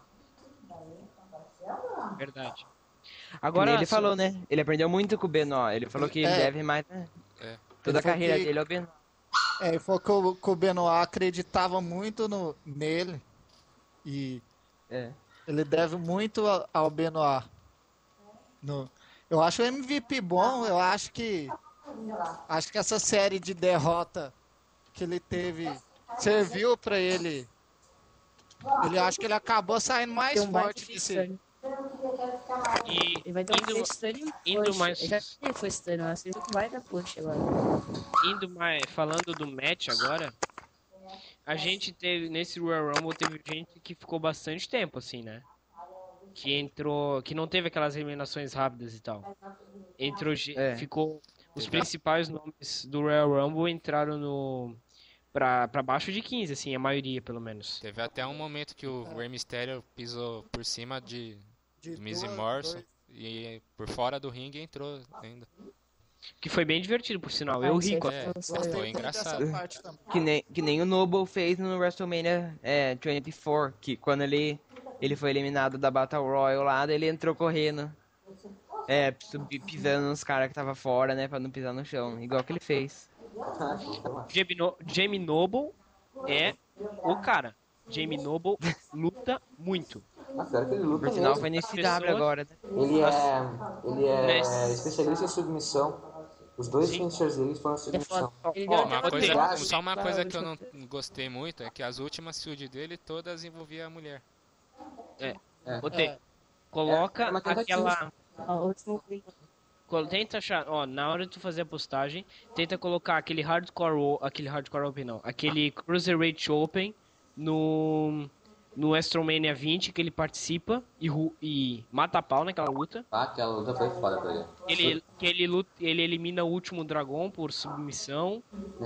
Verdade. Agora Agora ele se- falou, né? Ele aprendeu muito com o Benoit. Ele falou que ele É. deve mais, né? É. Toda a Ele falou carreira que- dele é o Benoit. É, ele falou que o, que o Benoit acreditava muito no, nele. E É. ele deve muito a- ao Benoit. No, eu acho o M V P bom, eu acho que. Acho que essa série de derrota que ele teve serviu pra ele. Ele acho que ele acabou saindo mais Tem um baita forte de desse. estranho. E Ele vai ter um indo, face estranho. indo Poxa, mais- Já ele foi estranho, mas ele vai dar push agora. indo mais, falando do match agora, a gente teve, nesse Royal Rumble, teve gente que ficou bastante tempo, assim, né? Que entrou, que não teve aquelas eliminações rápidas e tal. Entrou, ge- É. ficou, os principais nomes do Royal Rumble entraram no, pra, pra baixo de quinze, assim, a maioria, pelo menos. Teve até um momento que o Rey Mysterio pisou por cima de, De do Miz e duas- Morrison dois- e por fora do ringue entrou ainda. Que foi bem divertido, por sinal. Ah, Eu isso ri aí com a- É, foi- Gostei foi muito engraçado. dessa parte também. Que nem, que nem o Noble fez no WrestleMania é, vinte e quatro, que quando ele, ele foi eliminado da Battle Royal lá, daí ele entrou correndo. É, subi- pisando nos caras que tava fora, né, pra não pisar no chão, igual que ele fez. Jamie, no Jamie Noble é o cara. Jamie Noble luta muito. Ah, pior que ele luta Por sinal, mesmo. foi nesse Pessoas- W agora, né? Ele é, ele é Mas- especialista em submissão. Os dois Sim. finishers dele foram submissão. Ele Ó, deu Uma até coisa, obrigado. só uma Para coisa o que eu não último- gostei muito é que as últimas field dele todas envolviam a mulher. Ô, Tê, É. coloca É uma tentativa. aquela. Ah, o último Col- Tenta achar, ó, na hora de tu fazer a postagem, tenta colocar aquele hardcore, o- aquele hardcore open não, aquele Cruiserweight Open no no WrestleMania vinte que ele participa e, ru- e mata a pau naquela luta. Ah, aquela luta foi foda pra ele. Ele que ele luta, ele elimina o último dragão por submissão. O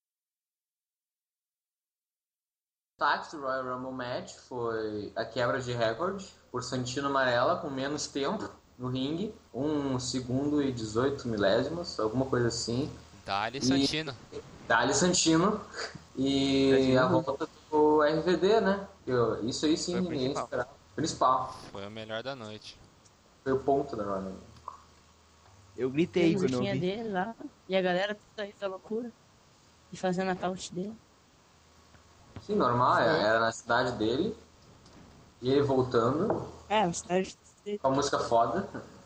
destaque do Royal Rumble Match foi a quebra de recorde por Santino Marella com menos tempo no ringue, um segundo e dezoito milésimos, alguma coisa assim. Dali E- Santino. Dali Santino e a volta do R V D, né? Eu- Isso aí sim, Foi o ninguém principal. esperava. Principal. Foi o melhor da noite. Foi o ponto da Royal Rumble. Eu Tem gritei a quando eu musiquinha vi. dele lá. E a galera toda aí da loucura. E fazendo a couch dele. Sim, normal, é- era na cidade dele. E ele voltando É, a cidade dele. com a música foda.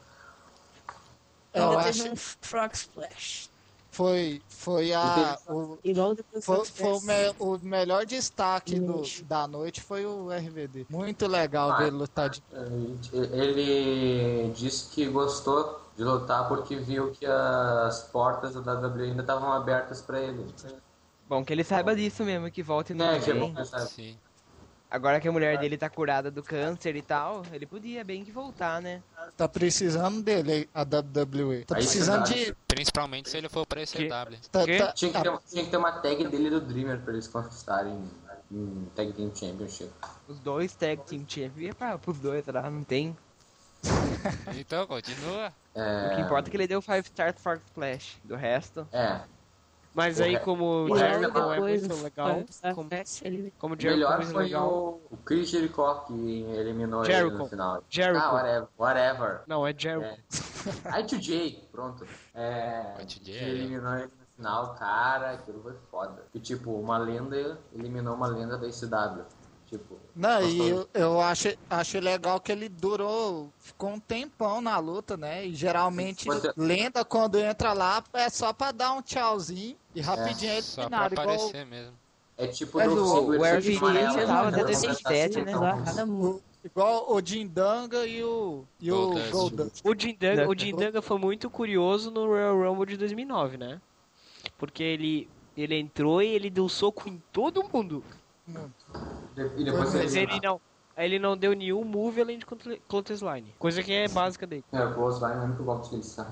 Eu Ainda acho teve um Frog Splash. foi foi a o, Igual depois do foi, Frog foi o, Splash. me- o melhor destaque do- Ixi. da noite foi o R V D. Muito legal Ah, ver ele lutar de Ele disse que gostou de lutar porque viu que as portas da W W E ainda estavam abertas pra ele. Bom que ele saiba disso mesmo, que volte no É, que é bem. bom, sabe? Sim. Agora que a mulher dele tá curada do câncer e tal, ele podia bem que voltar, né? tá precisando dele a W W E. Tá Aí precisando sim, de Principalmente se ele for pra esse W. tá- Quê? tá- Tinha que, ter, tinha que ter uma tag dele e do Dreamer pra eles conquistarem um Tag Team Championship. Os dois tag team champions. Ia pra, pros dois lá, não tem. Então, continua. É, O que importa é que ele deu five star Frog Splash. Do resto. É, Mas aí como E o logo Jericho é depois muito do legal, Frog como, Splash, ele como o o Jericho é melhor muito foi legal. o, o Chris Jericho que eliminou ele Jericho. no final. Jericho. Ah, whatever. whatever. Não, é Jericho. É. I two J, pronto. É, I two J, que é. eliminou ele no final, cara, aquilo foi foda. E tipo, uma lenda eliminou uma lenda da I C W. Tipo, Não, e gostoso. eu, eu acho, acho legal que ele durou, ficou um tempão na luta, né? E geralmente Você- lenda quando entra lá é só pra dar um tchauzinho e rapidinho é Só pra eliminado. Igual aparecer mesmo. É tipo Mas do o- Ziggler, o só R que V D amarelo, já né? tava Então, até tá vinte e sete, né? assim, lá, então, cada mundo. igual o Dindanga e o, e o Goldust. Goldust. O Jindanga, Não. o Jindanga foi muito curioso no Royal Rumble de dois mil e nove, né? Porque ele, ele entrou e ele deu soco em todo mundo. E depois Foi Mas ele... ele não, ele não deu nenhum move além de clothesline. Coisa que é básica dele. É, o Close Line é o único golpe que ele sabe.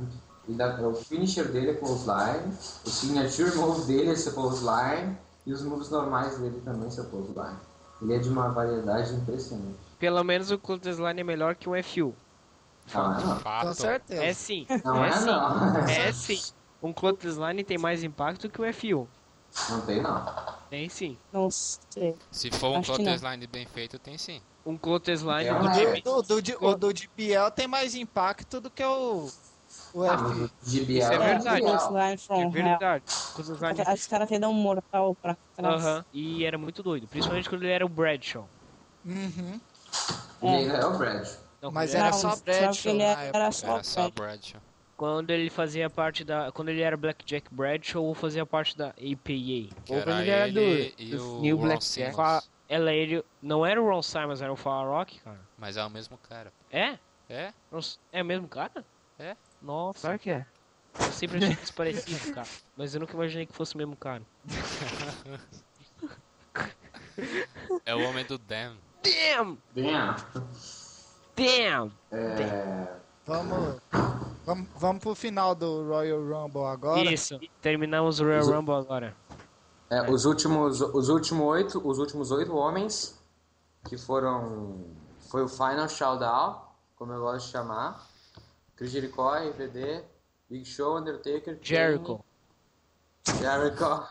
Ele dá, o finisher dele é clothesline, o signature move dele é clothesline e os moves normais dele também são clothesline. Ele é de uma variedade impressionante. Pelo menos o clothesline é melhor que o F U. Não é não. Fato. Com certeza. É sim. Não é, é sim. não. É sim. Um clothesline tem mais impacto que o F U. Não tem não. Tem sim. Não sei. Se for um Acho que não. clothesline bem feito, tem sim. Um clothesline É, do mas- Jimmy. O do, do, o do D B L tem mais impacto do que o, o Ah, F. mas o G B L Isso é é verdade. G B L. Clothesline É from hell. verdade. Clothesline. Os caras têm um mortal pra trás. Aham. E era muito doido. Principalmente quando ele era o Bradshaw. Uhum. Ele ainda é o Brad. Não, Mas quando era Não, só só que Bradshaw ele na era época. só Era só Brad. Bradshaw. Quando ele fazia parte da. Quando ele era Blackjack Bradshaw ou fazia parte da A P Que Ou era quando ele era ele do- e dos o New Ron Black Simmons. A. Ela ele. Não era o Ron Simons, era o Far Rock, cara. Mas é o mesmo cara. É? É? Ron- É o mesmo cara? É. Nossa, Claro que é. eu sempre achei que isso parecia, cara. Mas eu nunca imaginei que fosse o mesmo cara. É o homem do Damn. Damn! Damn. Damn! É... Vamos, vamos, vamos pro final do Royal Rumble agora. Isso, terminamos o Royal Os- Rumble agora. É, os últimos, os últimos oito, os últimos oito homens que foram, foi o Final Showdown, como eu gosto de chamar. Chris Jericho, R V D, Big Show, Undertaker, Jericho. Kane, Jericho.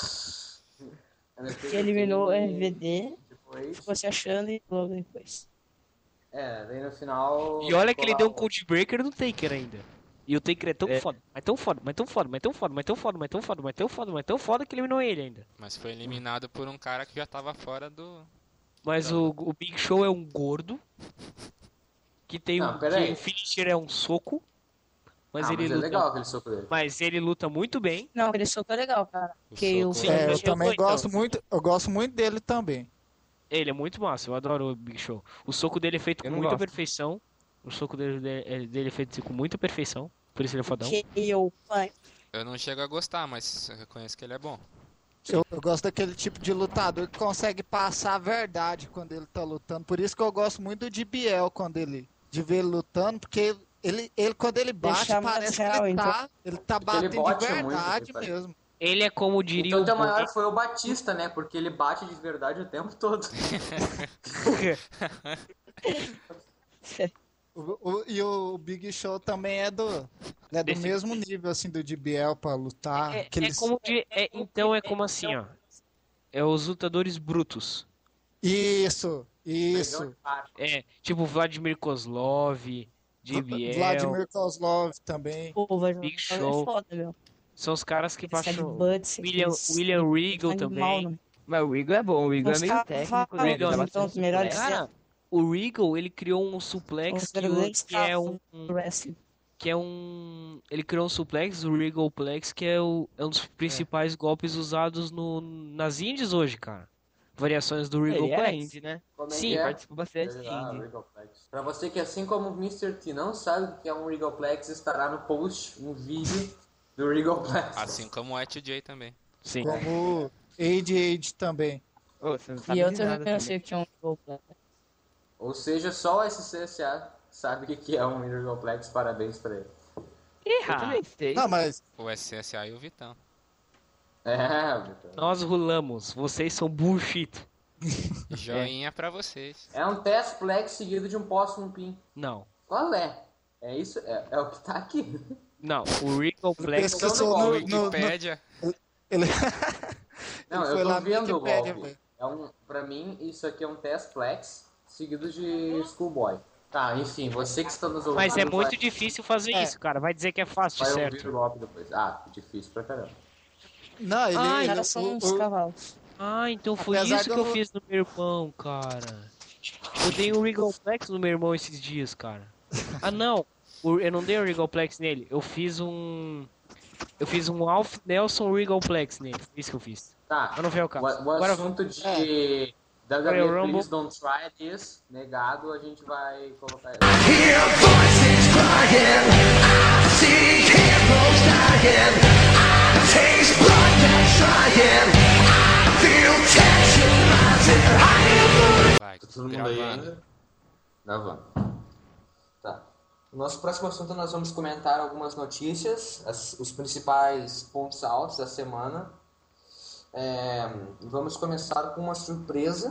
Que eliminou o R V D, Depois, ficou se achando e logo depois. é, daí no final. E olha que ele ficou deu um lá o- Code Breaker no Taker ainda. E o Taker é tão É. foda, mas tão foda, mas tão foda, mas tão foda, mas tão foda, mas tão foda, mas tão foda, mas tão foda que eliminou ele ainda. Mas foi eliminado por um cara que já tava fora do. Mas o, o Big Show é um gordo. Que tem Não, um. pera aí. Que o finisher é um soco. Mas Ah, ele mas é luta. legal aquele soco dele. Mas ele luta muito bem. Não, aquele soco é legal, cara. O Que o soco- É, eu Sim, eu também tô, então. gosto muito, eu gosto muito dele também. Ele é muito massa, eu adoro o Big Show. O soco dele é feito Eu com não muita gosto. perfeição. O soco dele, dele, dele é feito com muita perfeição. Por isso ele é fodão. que o pai. Eu não chego a gostar, mas eu reconheço que ele é bom. Eu, eu gosto daquele tipo de lutador que consegue passar a verdade quando ele tá lutando. Por isso que eu gosto muito do D B L quando ele de ver ele lutando, porque ele, ele quando ele bate Deixa mais parece que real, ele tá, então. ele tá Porque ele batendo bote de muito, verdade que parece. mesmo. Ele é como diria Então, o o teu Boi. maior foi o Batista, né? Porque ele bate de verdade o tempo todo. O- o- e o Big Show também é do, ele é do Desse- mesmo nível assim do D B L pra lutar. É, é aqueles- como de, é, então é como assim, ó. É os lutadores brutos. Isso, isso. É, tipo Vladimir Kozlov, J B L. Vladimir Kozlov também. Pô, vai Big jogar Show. é foda, meu. São os caras que Esse baixam. Butts, William, aqueles- William Regal animal, também. né? Mas o Eagle é bom, o Eagle é Os meio caras técnico, falam, né? Ele dá então, bastante os melhores suplex. Cara, o Regal, ele criou um suplex Os que, o- verdadeiros que é caras um, do wrestling. que é um. Ele criou um suplex, o Regalplex, que é, o, é um dos principais golpes usados no, nas indies hoje, cara. Variações do Ele era Regalplex. indie, né? Como é Sim, que é? Participou bastante de Ah, indie. Regalplex. Pra você que, assim como o mister T não sabe o que é um Regalplex, estará no post um vídeo do Regalplex. Assim como o H J também. Sim. Como Age Age também. Ô, você não sabe E eu de também nada não sei o que é um Regalplex. Ou seja, só o S C S A sabe o que que é um Regalplex. Parabéns pra ele. Eu também sei. Não, mas O S S A e o Vitão. É, Vitor. Nós rolamos, vocês são bullshit. Joinha pra vocês. É um Testplex seguido de um Possum Pin. Não. Qual é? É isso? É, é o que tá aqui. Não, o Regalplex. Ele pesquisou no, no, no, Wikipédia. ele... Não, Ele foi eu lá tô no vendo o Wikipedia, golpe. velho. É um, pra mim, isso aqui é um Testplex seguido de Schoolboy. Tá, enfim, você que está nos ouvindo. Mas é vai- muito difícil fazer É. isso, cara. Vai dizer que é fácil, Vai certo? ouvir o golpe depois. Ah, difícil pra caramba. Não, ele, Ah, Os ele caras são o- uns o- cavalos. Ah, então foi Apesar isso de que eu eu não- fiz no meu irmão, cara. Eu dei um Regalplex no meu irmão esses dias, cara. Ah, não. O- Eu não dei um Regalplex nele. Eu fiz um... Eu fiz um Alf Nelson Regalplex nele. Foi isso que eu fiz. Tá, Mas não veio o o, caso. o Agora assunto de É. W Royal W E Rumble. Please Don't Try This, negado, a gente vai colocar ele. Hear voices crying, I see heroes dying, I taste blood that's trying, I feel tension rising higher. Vai, Tá todo mundo aí gravando. ainda? Gravando. Tá. No nosso próximo assunto nós vamos comentar algumas notícias, as- os principais pontos altos da semana. É, vamos começar com uma surpresa,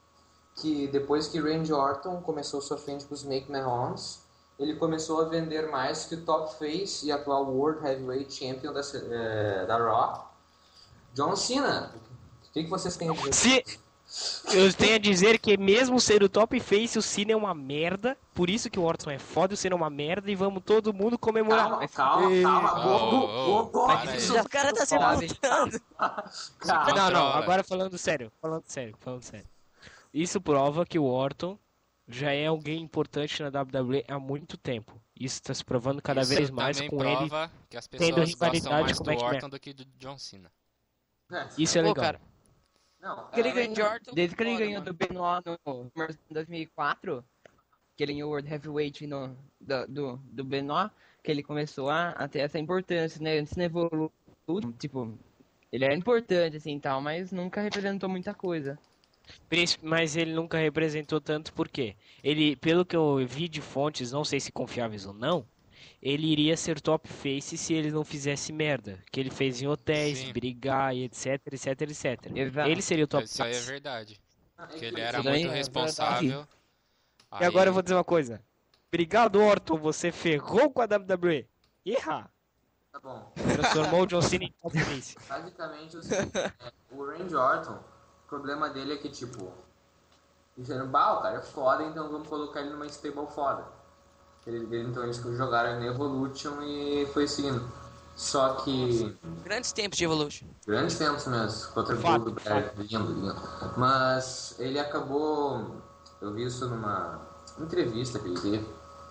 que depois que Randy Orton começou sua frente com o Snake Mahomes, ele começou a vender mais que o top face e atual World Heavyweight Champion da, se- é, da Raw, John Cena. O que, que vocês têm a dizer? Se... Eu tenho a dizer que mesmo ser o top face, o Cena é uma merda. Por isso que o Orton é foda, o Cena é uma merda. E vamos todo mundo comemorar. Calma, calma, E- calma. Ô, Gogo, ô, Gogo, para aí. isso O cara tá se Suave. voltando. Calma. Não, não, Controla. agora falando sério, falando sério, falando sério. Isso prova que o Orton já é alguém importante na W W E há muito tempo. Isso tá se provando cada Isso vez mais também com ele. prova que as tendo pessoas gostam rivalidade mais com do o McMahon. Orton do que do John Cena. É, Isso é Pô, legal. cara, não, Que ele é, ganhou- Randy Orton, Desde que ele foda, ganhou mano. do Benoit no SummerSlam dois mil e quatro, que ele ganhou o World Heavyweight no, do, do, do Benoit, que ele começou a, a ter essa importância, né? Antes não evoluiu, tipo, ele era importante assim e tal, mas nunca representou muita coisa. Príncipe, mas ele nunca representou tanto porque ele, pelo que eu vi de fontes, não sei se confiáveis ou não, ele iria ser top face se ele não fizesse merda, que ele fez em hotéis, Sim. brigar e etc, etc, etc. Exato. Ele seria o top Isso aí é face. verdade. é Que que ele era Isso daí muito é responsável. E agora Aí- eu vou dizer uma coisa. Obrigado, Orton, você ferrou com a W W E. Erra! Tá bom. Transformou o John Cena em top face. Basicamente, o seguinte, é, o Randy Orton, o problema dele é que, tipo, dizendo, bah, o cara é foda, então vamos colocar ele numa stable foda. Ele, ele- então eles jogaram em Evolution e foi seguindo. Só que, Grandes tempos de Evolution. grandes tempos mesmo, contra o Fato, Goldberg, lindo, lindo. Mas ele acabou, eu vi isso numa entrevista que ele teve,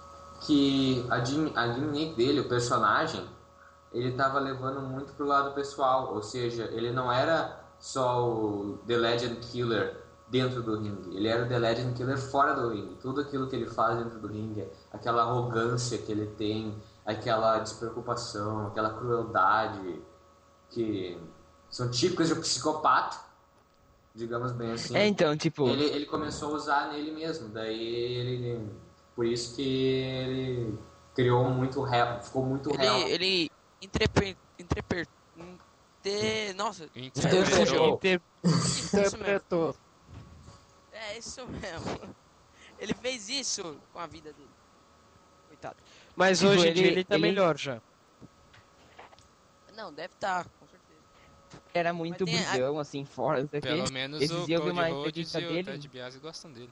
que a, gim- a gimmick dele, o personagem, ele tava levando muito pro lado pessoal, ou seja, ele não era só o The Legend Killer dentro do ringue, ele era o The Legend Killer fora do ringue. Tudo aquilo que ele faz dentro do ringue, aquela arrogância que ele tem, aquela despreocupação, aquela crueldade que são típicas de um psicopata, digamos bem assim. É, então, tipo, Ele, ele começou a usar nele mesmo, daí ele, por isso que ele criou muito rap, ficou muito Ele, real. ele entreper, entreper, inte- nossa, Interpretou. Inter- isso mesmo. Interpretou. É isso mesmo. Ele fez isso com a vida dele. Coitado. Mas Tipo, hoje em dia ele- ele tá ele- melhor já. Não, deve estar, com certeza. era muito Mas tem a- brigão, assim, fora, não sei o quê. Pelo menos Esses o dias eu vi Cody uma Rhodes entrevista e o dele. Ted DiBiase gostam dele.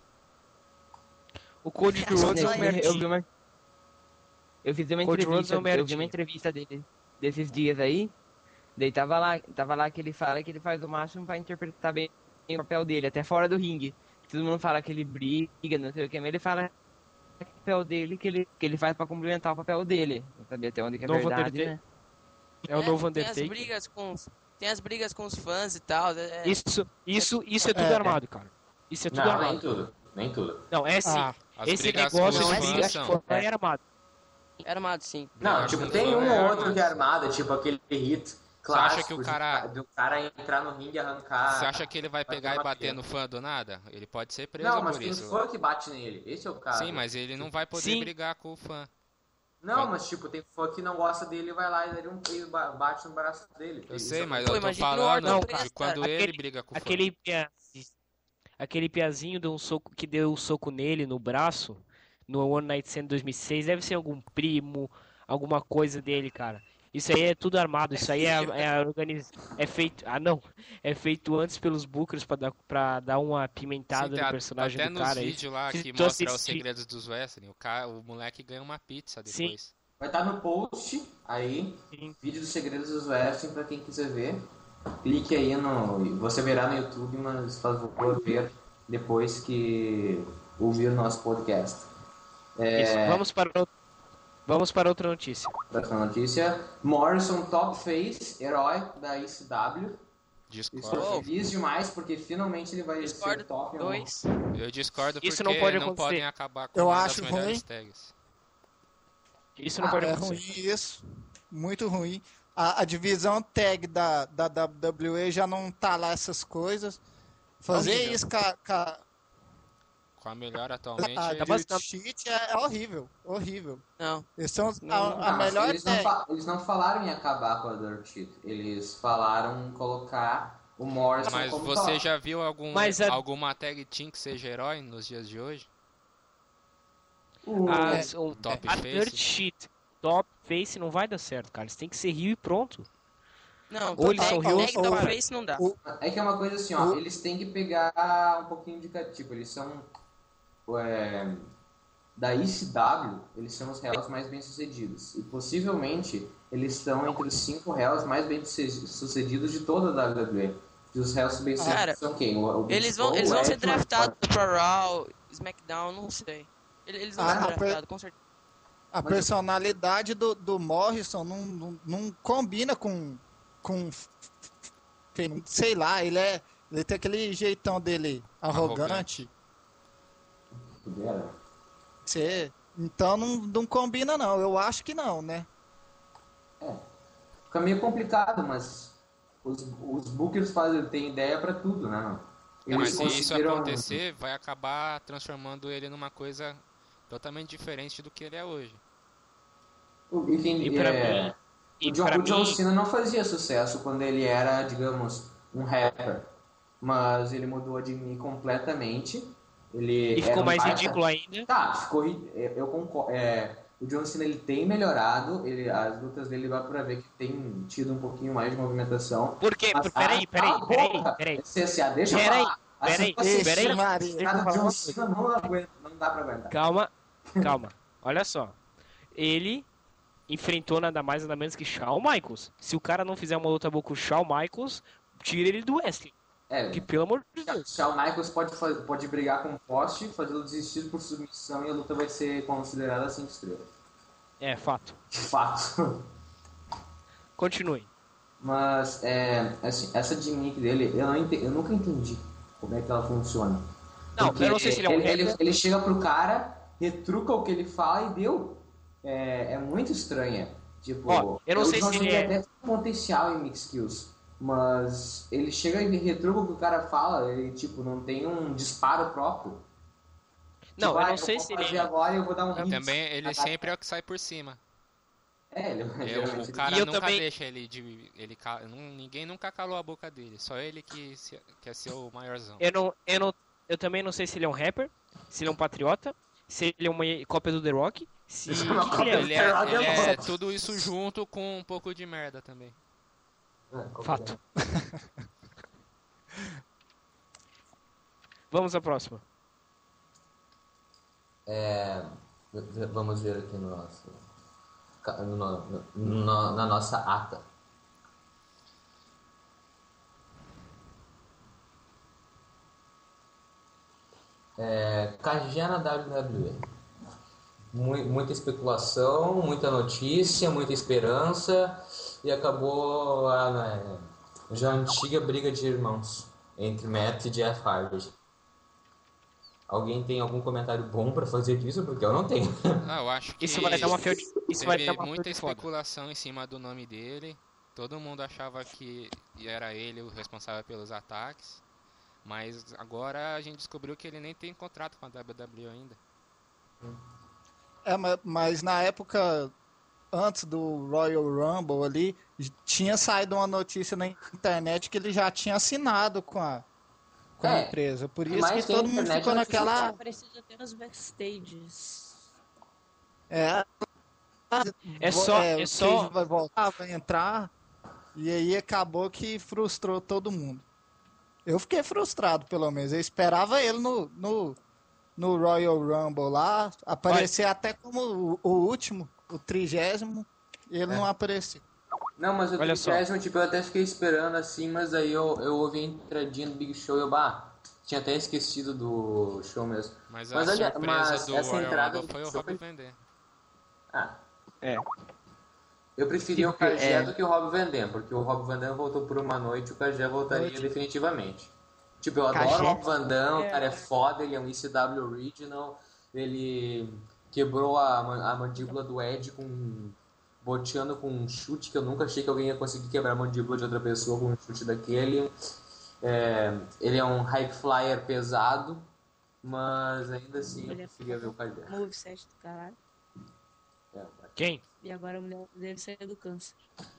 O Cody Né, Rhodes é Eu o vi- eu vi Mertinho. uma, eu fiz uma Cody Rhodes entrevista, é o eu vi uma Mertinho. entrevista dele desses dias aí. Daí tava lá, tava lá que ele fala que ele faz o máximo pra interpretar bem o papel dele, até fora do ringue. Todo mundo fala que ele briga, não sei o que, mas ele fala que o papel dele que ele, que ele faz pra complementar o papel dele. Não sabia até onde que é Novo verdade, Undertaker. né? É o novo Tem as Undertaker. brigas com, tem as brigas com os fãs e tal. É, Isso, isso, isso é tudo É. armado, cara. Isso é tudo Não, nem armado. tudo, nem tudo. Não, é sim. Ah, As Esse brigas negócio com não os é de sim, briga fãs de são. fã é armado. é armado, sim. Não, Brigar tipo, com tem fã um é ou outro armado. que é armada, tipo aquele hit clássico acha que o de- cara- do cara entrar no ringue e arrancar. Você acha que ele vai vai pegar e tomar bater pena. no fã do nada? Ele pode ser preso Não, mas por tem isso. fã que bate nele, esse é o caso. Sim, mas ele não vai poder Sim. brigar com o fã. Não, mas tipo, tem fã que não gosta dele e vai lá e ele um e ba- bate no braço dele. Eu Isso sei, é- mas Pô, eu tô imagina o falando Orton de presta- quando ele aquele- briga com o fã. Aquele pia... aquele piazinho deu um soco que deu um soco nele no braço no One Night Stand dois mil e seis, deve ser algum primo, alguma coisa dele, cara. Isso aí é tudo armado, isso aí é, é, organiz... é feito, ah não, é feito antes pelos bookers pra dar, pra dar uma pimentada Sim, no tá- personagem até do nos cara. aí. vídeos lá Se que tu mostra os assistir- segredos dos wrestling, o, cara, o moleque ganha uma pizza Sim. depois. Vai estar no post aí, Sim. vídeo dos segredos dos wrestling pra quem quiser ver. Clique aí no. Você verá no YouTube, mas faz favor ver depois que ouvir o nosso podcast. Isso, vamos para outro- vamos para outra notícia. Próxima notícia: Morrison top face, herói da I C W. Estou Discordo. feliz demais porque finalmente ele vai Discordo ser top. dois. Eu discordo porque Isso não pode não acontecer. podem acabar com Eu uma acho das melhores ruim. tags. Isso não Ah, pode É acontecer. ruim isso. Muito ruim. A, a divisão tag da, da W W E já não tá lá essas coisas. Fazer Horrível. isso com a, com a- Com a melhor atualmente. A Tá Dirt basicamente- Sheet é, é horrível, horrível. Não. Eles são Não, a, não, a Não, mas melhor eles, não ideia. fa- eles não falaram em acabar com a Dirt Sheet. Eles falaram em colocar o Morrison Mas como você top. já viu algum, Mas a- alguma tag team que seja herói nos dias de hoje? O- As- O top A face? Dirt Sheet, top face não vai dar certo, cara. Eles têm que ser rio e pronto. Não, Ou eles tag, são tag heels top ou- face não dá. o- É que é uma coisa assim, ó, O- eles têm que pegar um pouquinho de cada tipo, eles são é, da I C W, eles são os réus mais bem sucedidos e possivelmente eles estão entre os cinco réus mais bem sucedidos de toda a W W E. E os réus bem Cara, sucedidos são quem? O, o Big Eles vão, Show, eles o vão ser Edgeman, draftados pra Raw, SmackDown, não sei. Eles eles vão Ah, ser a per- draftados, com certeza. A Mas- personalidade do, do Morrison não, não, não combina com, com. Sei lá, ele é. Ele tem aquele jeitão dele arrogante. Arrogante. Cê- então não, não combina, não. Eu acho que não, né? Fica meio complicado, mas os, os bookers fazem, têm ideia pra tudo, né? mano? É, mas Eles se isso conseguiram- acontecer, vai acabar transformando ele numa coisa totalmente diferente do que ele é hoje. O- E, quem- E pra é, mim, e o John, pra o John mim, Cena não fazia sucesso quando ele era, digamos, um rapper. Mas ele mudou de mim completamente. Ele e era ficou um mais baita- ridículo ainda. Tá, ficou. ri- é, Eu concordo. É, o John Cena ele tem melhorado. Ele, as lutas dele dá pra ver que tem tido um pouquinho mais de movimentação. Por quê? Mas- Peraí, ah, peraí, cala a peraí, boca! peraí. C C A, deixa eu Peraí, falar. peraí, Assim, peraí. você- Maria. Nada do Deixa eu John falar Cena não aguenta, não dá pra aguentar. Calma, calma. Olha só. Ele enfrentou nada mais nada menos que Shawn Michaels. Se o cara não fizer uma luta boa com o Shawn Michaels, tira ele do wrestling. É, Que pelo amor de Sha- Deus. Shawn Michaels pode, fa- pode brigar com o poste, fazê-lo desistir por submissão e a luta vai ser considerada cinco estrelas. É, fato. De fato. Continue. Mas, é, assim, essa gimmick dele, eu, não ente- eu nunca entendi como é que ela funciona. Não, Porque eu não sei se ele é um ele, rapper. ele chega pro cara, retruca o que ele fala e deu. É, é muito estranha. Tipo, Ó, eu não o sei John se Cena ele é- até tem potencial em mix skills. Mas ele chega e retruca o que o cara fala, ele tipo, não tem um disparo próprio. Não, Tipo, eu ah, não sei vou se fazer ele. agora e eu vou dar um hit. Também ele Ah, sempre é o que sai por cima. É, ele, É, geralmente o ele- cara E eu nunca também- deixa ele de. Ele, ca- não- ninguém nunca calou a boca dele. Só ele que se- quer ser o maiorzão. Eu, não, eu, não, eu também não sei se ele é um rapper, se ele é um patriota, se ele é uma cópia do The Rock, se. Isso é uma o que que ele é? Ele é, ele é tudo isso junto com um pouco de merda também. Ah, qual que Fato. Vamos à próxima. É, v- vamos ver aqui no nosso, ca- no, no- no- na nossa ata. É, Kajé na W W E. Mui- Muita especulação, muita notícia, muita esperança e acabou a, né, já a antiga briga de irmãos entre Matt e Jeff Hardy. Alguém tem algum comentário bom pra fazer disso? Porque eu não tenho. Ah, eu acho que Isso vai dar uma feud. Isso vai teve dar uma muita feud foda. especulação em cima do nome dele. Todo mundo achava que era ele o responsável pelos ataques. Mas agora a gente descobriu que ele nem tem contrato com a W W E ainda. É, ma- mas na época, antes do Royal Rumble ali, tinha saído uma notícia na internet que ele já tinha assinado com a, com a É, empresa. Por que isso mais que tem todo mundo internet ficou é notícia. naquela. Aparecido até nos backstages. É, É só- é, é o Cage só- vai voltar, vai entrar. E aí acabou que frustrou todo mundo. Eu fiquei frustrado, pelo menos. Eu esperava ele no, no, no Royal Rumble lá, aparecer até como o, o último, o trigésimo, e ele É. não apareceu. Não, mas o Olha só. trigésimo, tipo, eu até fiquei esperando assim, mas aí eu, eu ouvi a entradinha do Big Show e eu, bah, tinha até esquecido do show mesmo. Mas a Mas olha, surpresa mas do essa Royal entrada Rumble do foi o show Rob foi- vender. Ah, É. eu preferia o Tipo, Kajé é. do que o Rob Van Dam, porque o Rob Van Dam voltou por uma noite e o Kajé voltaria Noite. definitivamente. Tipo, eu adoro Kajé? o Rob Van Dam, o É. cara é foda, ele é um E C W Original, ele quebrou a, ma- a mandíbula do Ed com... boteando com um chute que eu nunca achei que alguém ia conseguir quebrar a mandíbula de outra pessoa com um chute daquele. É, ele é um high flyer pesado mas ainda assim eu Ele é preferia ver o pai dela. Moveset do caralho. É, Quem? E agora a mulher dele saiu do câncer.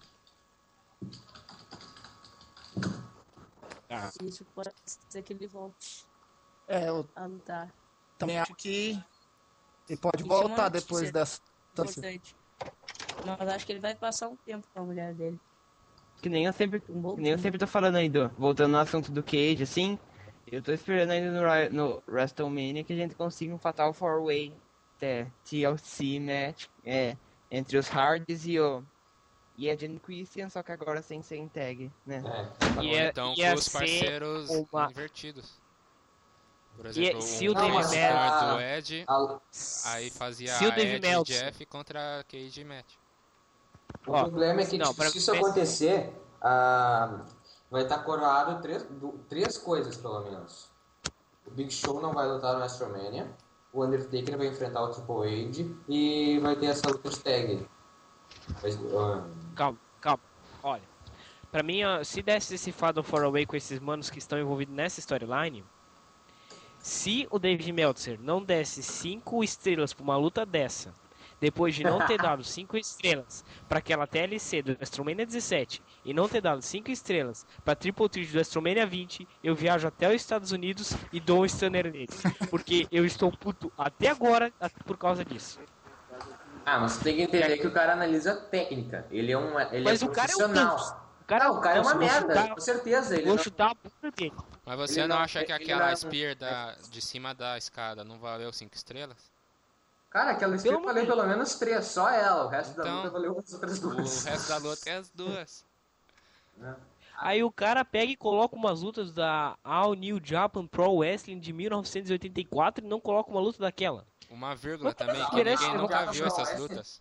Ah, Isso pode ser que ele volte É, eu a lutar. também acho que ele pode Isso é uma voltar notícia. depois dessa. Importante. Mas acho que ele vai passar um tempo com a mulher dele. Que nem eu sempre, Um bom que nem eu tempo. sempre tô falando aí, do, voltando no assunto do Cage, assim, eu tô esperando ainda no, Ri- no WrestleMania que a gente consiga um Fatal four way é, T L C match é, entre os Hardys e o e a Jenny Christian, só que agora sem ser em tag, né? É. Ou Ia- então ia com os ser parceiros uma- invertidos. Por E exemplo, se um o Dave vencedor Meltzer- do Edge, A- aí fazia Se o Dave Edge e Meltzer- Jeff contra Cage e Matt. O Ó, problema é que não, tipo, pra- se isso acontecer, ah, vai estar coroado três, du- três coisas, pelo menos. O Big Show não vai lutar no WrestleMania, o Undertaker vai enfrentar o Triple H e vai ter essa luta de tag. Mas, ah, calma, calma. Olha, pra mim, ó, se desse esse Fatal four way com esses manos que estão envolvidos nessa storyline, se o Dave Meltzer não desse cinco estrelas pra uma luta dessa, depois de não ter dado cinco estrelas pra aquela T L C do WrestleMania dezessete e não ter dado cinco estrelas pra Triple Threat do WrestleMania vinte, eu viajo até os Estados Unidos e dou um stunner nele. Porque eu estou puto até agora por causa disso. Ah, mas você tem que entender que o cara analisa a técnica. Ele é um ele Mas é o cara é um profissional. deus. O cara, Não, o cara é uma eu vou merda, chutar- com certeza. Ele Vou não- chutar a bunda dele. Mas você Ele não, não- acha que ele aquela não é um- spear da, de cima da escada não valeu cinco estrelas? Cara, aquela spear Pelo valeu amor de pelo menos três, só ela. O resto da Então, luta valeu as outras O duas. resto da luta é as duas. Aí o cara pega e coloca umas lutas da All New Japan Pro Wrestling de mil novecentos e oitenta e quatro e não coloca uma luta daquela. Uma vírgula Não, também, que merece, ninguém eu nunca vou- viu essas Não, lutas.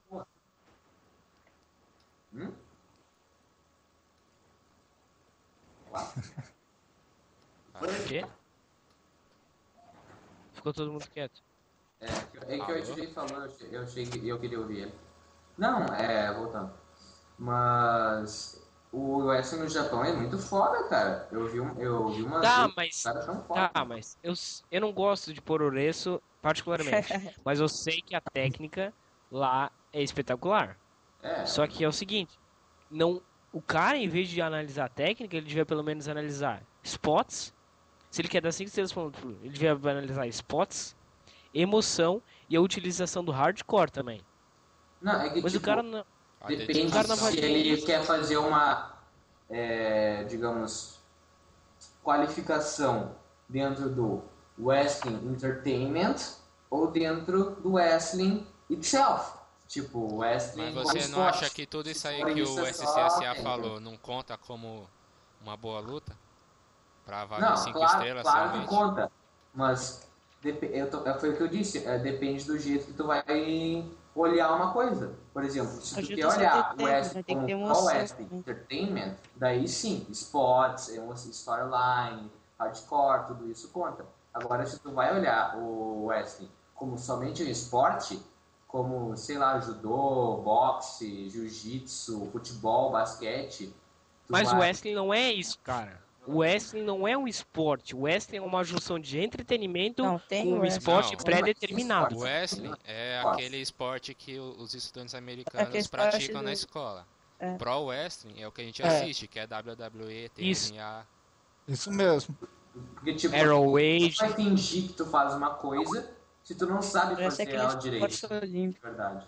Hum? O quê? Ficou todo mundo quieto. É, é que Alô? o H J falou, eu achei, eu achei que eu queria ouvir ele. Não, é, voltando. Mas o wrestling no Japão é muito foda, cara. Eu vi, um, eu vi uma. Tá, os mas. caras são foda. Tá, mas eu, s- eu não gosto de Pororeço particularmente. Mas eu sei que a técnica lá é espetacular. É, Só que é o seguinte, não, o cara, em vez de analisar a técnica, ele devia pelo menos analisar spots. Se ele quer dar cinco estrelas para ele devia analisar spots, emoção e a utilização do hardcore também. não, é que Mas tipo, o cara não. A depende o cara não vai se ter ele isso. quer fazer uma, é, digamos, qualificação dentro do wrestling entertainment ou dentro do wrestling itself. Tipo, wrestling Mas como você não esporte. acha que tudo isso Se aí for que isso, o é S só C S A técnica. falou não conta como uma boa luta? Pra valer Não, cinco claro, estrelas claro que realmente? conta, mas dep- eu tô- é, foi o que eu disse, é, depende do jeito que tu vai olhar uma coisa. Por exemplo, se A tu gente quer só olhar tem o tempo, wrestling vai ter que como ter pro emoção wrestling também. entertainment, daí sim, spots, emo- storyline, hardcore, tudo isso conta. Agora, se tu vai olhar o wrestling como somente um esporte, como, sei lá, judô, boxe, jiu-jitsu, futebol, basquete... tu Mas o vai- wrestling não é isso, cara. O wrestling não é um esporte. O wrestling é uma junção de entretenimento Não, tem com um wrestling. esporte Não. pré-determinado. O wrestling é aquele esporte que o- os estudantes americanos Aquele esporte praticam do- na escola. É. Pro wrestling é o que a gente É. assiste, que é W W E, T Isso. N A. Isso mesmo. Porque, tipo, Arrow tu Age. vai fingir que tu faz uma coisa se tu não sabe Parece fazer aquele ela direito. esporte olímpico. De verdade.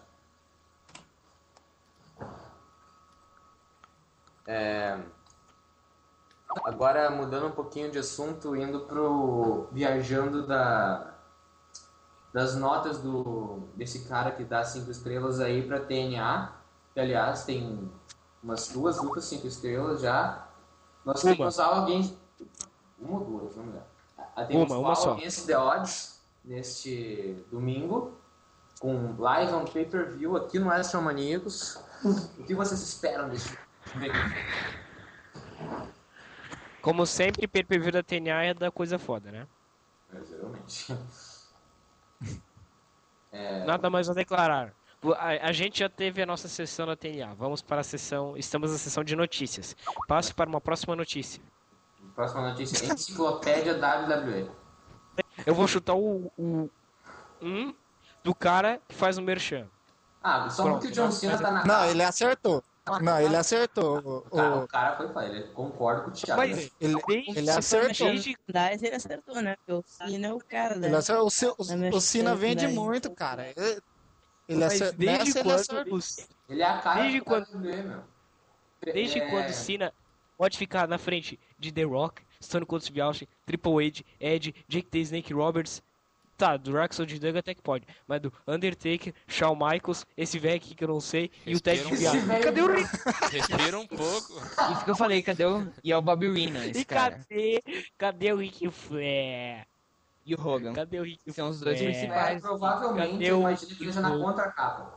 É... Agora, mudando um pouquinho de assunto, indo pro... viajando da... das notas do... desse cara que dá cinco estrelas aí pra T N A, que, aliás, tem umas duas lutas cinco estrelas já. Nós Uma. temos alguém... Uma ou duas, vamos lá. Ah, temos Uma, uma só. Against the Odds neste domingo, com live on pay-per-view aqui no Astromaníacos. O que vocês esperam desse Como sempre, P P V da T N A é da coisa foda, né? Geralmente. Nada mais a declarar. A, a gente já teve a nossa sessão da T N A. Vamos para a sessão. Estamos na sessão de notícias. Passo para uma próxima notícia. Próxima notícia: Enciclopédia W W E. Eu vou chutar o, o um do cara que faz o merchan. Ah, só Pronto, porque o John Cena tá na Não, capa. ele acertou. Não, ele acertou. O, O cara, o- o cara foi pra ele. Concordo com o Thiago. né? Mas ele, desde, ele acertou. desde, Merchandise ele acertou, né? Porque o Cena é o cara, né? Ele acertou. O, seu- Na minha o Cena vende merchandise. muito, cara. Ele, ele mas acertou. desde Nessa ele quando acertou. os- Ele é a cara Desde do quando- W W E, meu. Desde É, quando o Cena pode ficar na frente de The Rock, Stone Cold Steve Austin, Triple H, Edge, Jake the Snake Roberts. Tá, do Raxel de Duggan até que pode. Mas do Undertaker, Shawn Michaels, esse velho aqui que eu não sei, e o Ted Respira um DiBiase. pouco. Cadê o Rick? Respira um pouco. Isso que eu falei, cadê o... E é o Bobby Rina, esse E cara. cadê? Cadê o Rick Flair? E o Hogan. Cadê o Rick São os dois Flair? é, principais. provavelmente, Cadê eu o- imagino que seja na o- contracapa.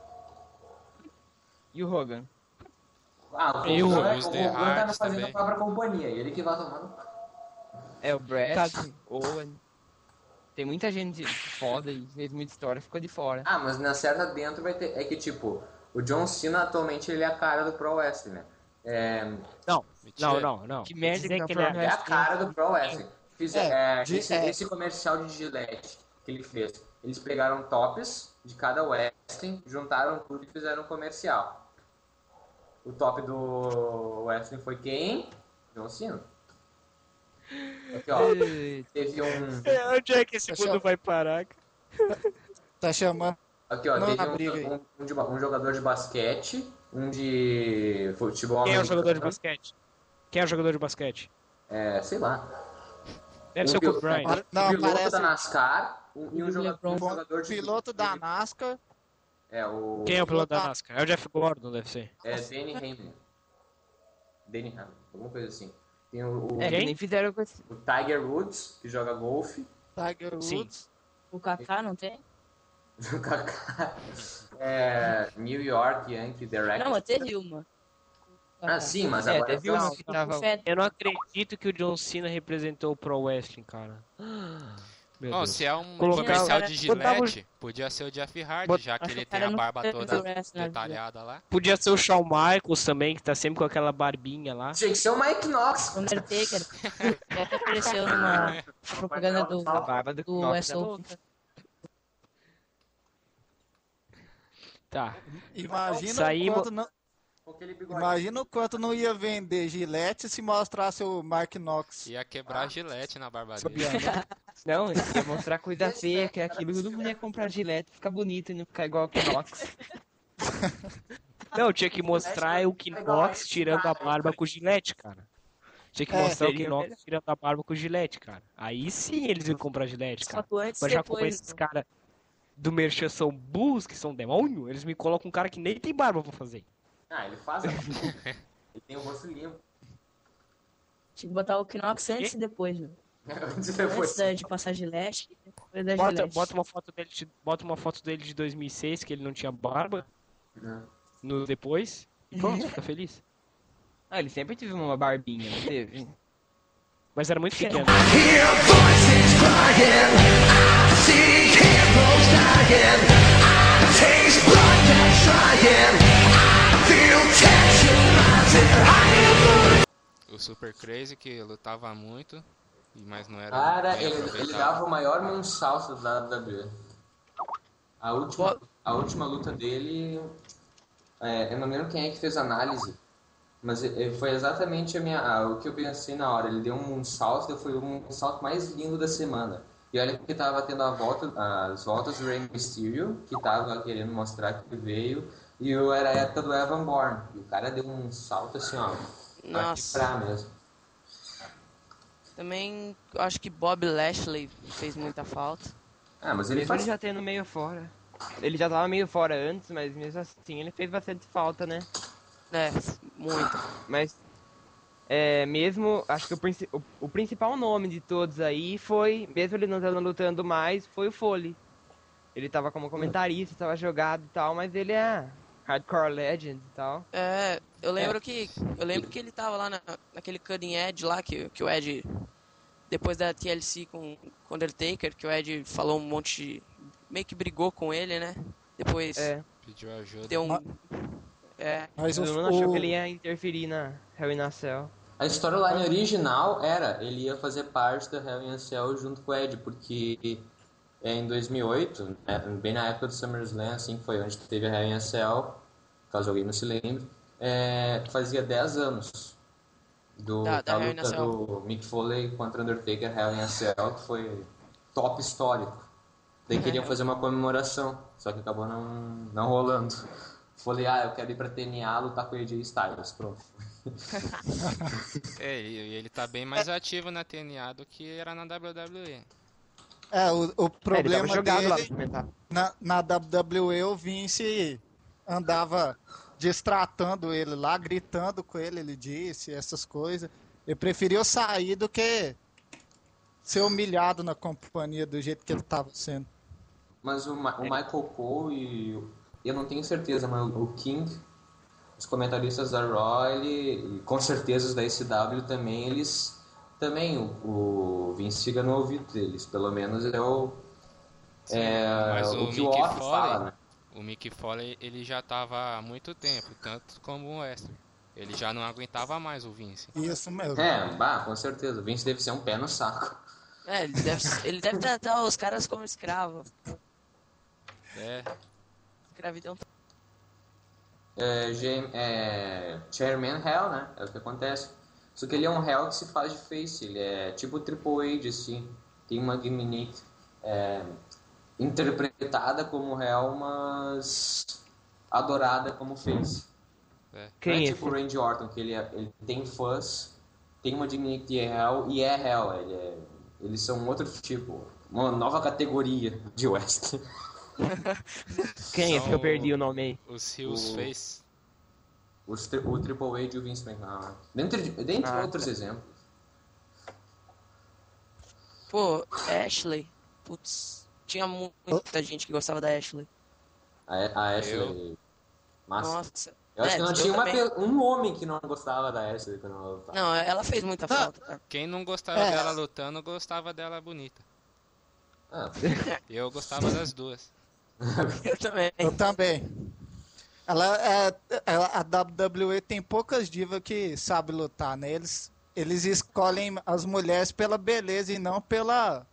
E o Hogan. Ah, o E o- Hogan, os o The Hogan tá Hardys fazendo também. a própria companhia. Ele que vai tomando. É o Brett, Cadê? Owen. Tem muita gente foda e fez muita história, ficou de fora. Ah, mas na certa dentro vai ter. É que tipo, o John Cena atualmente ele é a cara do Pro Wrestling, né? É, Não, Mentira. não, não, não. Que merda Dizer que que é ele Pro é a cara do Pro Wrestling. Fiz, É, é, de- esse, é. esse comercial de Gillette que ele fez. Eles pegaram tops de cada wrestling, juntaram tudo e fizeram um comercial. O top do wrestling foi quem? John Cena. Aqui, ó. Teve um. É, onde é que esse Deixa mundo eu- vai parar? cara? Tá chamando. Aqui, ó. Não, Teve na briga aí. um, um, um, de- um jogador de basquete, um de futebol Quem é o americano. jogador de basquete? Quem é o jogador de basquete? É, sei lá. Deve Um ser o pil- Kobe Bryant. Para- Um Não, piloto parece da NASCAR um, e um jogador, um o jogador de. piloto da NASCAR. É, o. Quem é o piloto da Tá. NASCAR? É o Jeff Gordon, deve ser. É Danny Hamlin. Danny Hamlin, alguma coisa assim. Tem o, o, É, que Quem? nem fizeram com esse... o Tiger Woods, que joga golfe. Tiger Sim. Woods. O Kaká não tem? O Kaká. É, New York Yankee Direct. Não, mas teve uma. Ah, sim, mas É, agora teve tem uma os- que tava... Eu não acredito que o John Cena representou o Pro Wrestling, cara. Meu Bom, Deus. se é um Colocar- comercial de botava- Gillette, podia ser o Jeff Hardy, Bot- já que Acho ele que o tem cara a não barba teve toda wrestling na vida. detalhada lá. Podia ser o Shawn Michaels também, que tá sempre com aquela barbinha lá. Tinha que ser o Mike Knox. O Undertaker. Ele até apareceu numa propaganda do, A barba do do Knox. West Open. Tá. Imagina Saímos- o quanto não, Com aquele bigode. imagina o quanto não ia vender Gillette se mostrasse o Mark Knox. Ia quebrar a Gillette na barba dele. Fabiano. Não, ia mostrar coisa feia, que é aquilo que todo mundo ia comprar Gillette, ficar bonito e não ficar igual o Knox. Não, tinha que mostrar o Knox tirando a barba com o Gillette, cara. Tinha que É, mostrar o seria Knox tirando a barba com o Gillette, cara. Aí sim eles iam comprar Gillette, Só cara. que antes Mas e já como depois. esses caras do Merchan são burros, que são demônio, eles me colocam um cara que nem tem barba pra fazer. Ah, ele faz. Ele tem o rosto limpo. Tinha que botar o Knox antes e depois, né? Antes e Antes depois. da, de passar Gillette e depois da Bota, Gillette. bota, uma foto dele de, bota uma foto dele de dois mil e seis, que ele não tinha barba, Não. no depois, e pronto, fica feliz. Ah, ele sempre teve uma barbinha, não teve? Mas era muito pequeno. Hear voices crying, I see heroes dying, I taste blood that's trying, I feel tension rising higher. O Super Crazy, que lutava muito, mas não era Cara, bem ele, ele aproveitado. dava o maior moonsault da W W E. A última, a última luta dele, é, eu não lembro quem é que fez a análise, mas e- e foi exatamente a minha, a- o que eu pensei na hora. Ele deu um moonsault, e foi o moonsault mais lindo da semana. E olha que tava tendo a volta, as voltas do Rey Mysterio, que tava querendo mostrar que ele veio, e eu era a época do Evan Bourne. E o cara deu um salto assim, ó, pra Nossa. quebrar mesmo. Também eu acho que Bob Lashley fez muita falta. Ah, mas ele Mesmo faz ele já tendo meio fora. Ele já tava meio fora antes, mas mesmo assim ele fez bastante falta, né? É, muito. Mas, é, mesmo, acho que o, princi- o, o principal nome de todos aí foi, mesmo ele não estando lutando mais, foi o Foley. Ele tava como comentarista, tava jogado e tal, mas ele é hardcore legend e tal. É, eu lembro que eu lembro que ele tava lá na, naquele Cutting Edge lá que, que o Ed depois da T L C com com o Undertaker, que o Ed falou um monte de, meio que brigou com ele, né? Depois É, Pediu ajuda. deu um é, Mas o, todo mundo achou o- que ele ia interferir na Hell in a Cell. A storyline original era, ele ia fazer parte da Hell in a Cell junto com o Ed, porque é, em dois mil e oito, né, bem na época do SummerSlam, assim, que foi onde teve a Hell in a Cell, caso alguém não se lembre, é, fazia dez anos do, Da- da da Hell in a luta Cell. do Mick Foley contra Undertaker, Hell in a Cell, que foi top histórico. Daí queriam fazer uma comemoração, só que acabou não, não rolando. Falei, ah, eu quero ir pra T N A lutar com o A J Styles, pronto. É, e e ele tá bem mais ativo na T N A do que era na W W E. É, o, o É, ele tava problema jogado lá no dele, comentário. na, na W W E, o Vince andava destratando ele lá, gritando com ele, ele disse, essas coisas. Ele preferiu sair do que ser humilhado na companhia do jeito que ele tava sendo. Mas o, Ma- o Michael Cole e o- eu não tenho certeza, mas o King, os comentaristas da Raw, ele, e com certeza os da S W também, eles também, o, o Vince fica no ouvido deles, pelo menos é o, é, Mas o o que o Mick Off Foley, fala, né? o Mick Foley, ele já tava há muito tempo, tanto como o Wesley. Ele já não aguentava mais o Vince. Isso mesmo. É, bah, com certeza, o Vince deve ser um pé no saco. É, ele deve, ele deve tratar os caras como escravo. É, Escravidão. É, G- é, Chairman Hell, né? É o que acontece. Só que ele é um Hell que se faz de face. Ele é tipo Triple H, assim. Tem uma gimmick é, interpretada como Hell, mas adorada como face. é. Quem Não é é tipo o Randy Orton, que ele, é- ele tem fãs, tem uma gimmick de Hell e é Hell. Ele é- eles são um outro tipo, uma nova categoria de West. Quem é São que eu perdi o nome aí? Os Hills O- Face. Os tri- o Triple H e o Vince McMahon. Dentre, dentre Ah, outros exemplos. Pô, Ashley. Putz, tinha mu- muita gente que gostava da Ashley. A, a Ashley. Massa. Nossa. Eu acho É, que não eu tinha uma também. pe- um homem que não gostava da Ashley quando ela lutava. Não, ela fez muita falta. cara. Quem não gostava É. dela lutando, gostava dela bonita. Ah, Eu gostava das duas. Eu também. Eu também. Ela, é, ela- a W W E tem poucas divas que sabem lutar, né? Eles, eles escolhem as mulheres pela beleza e não pela,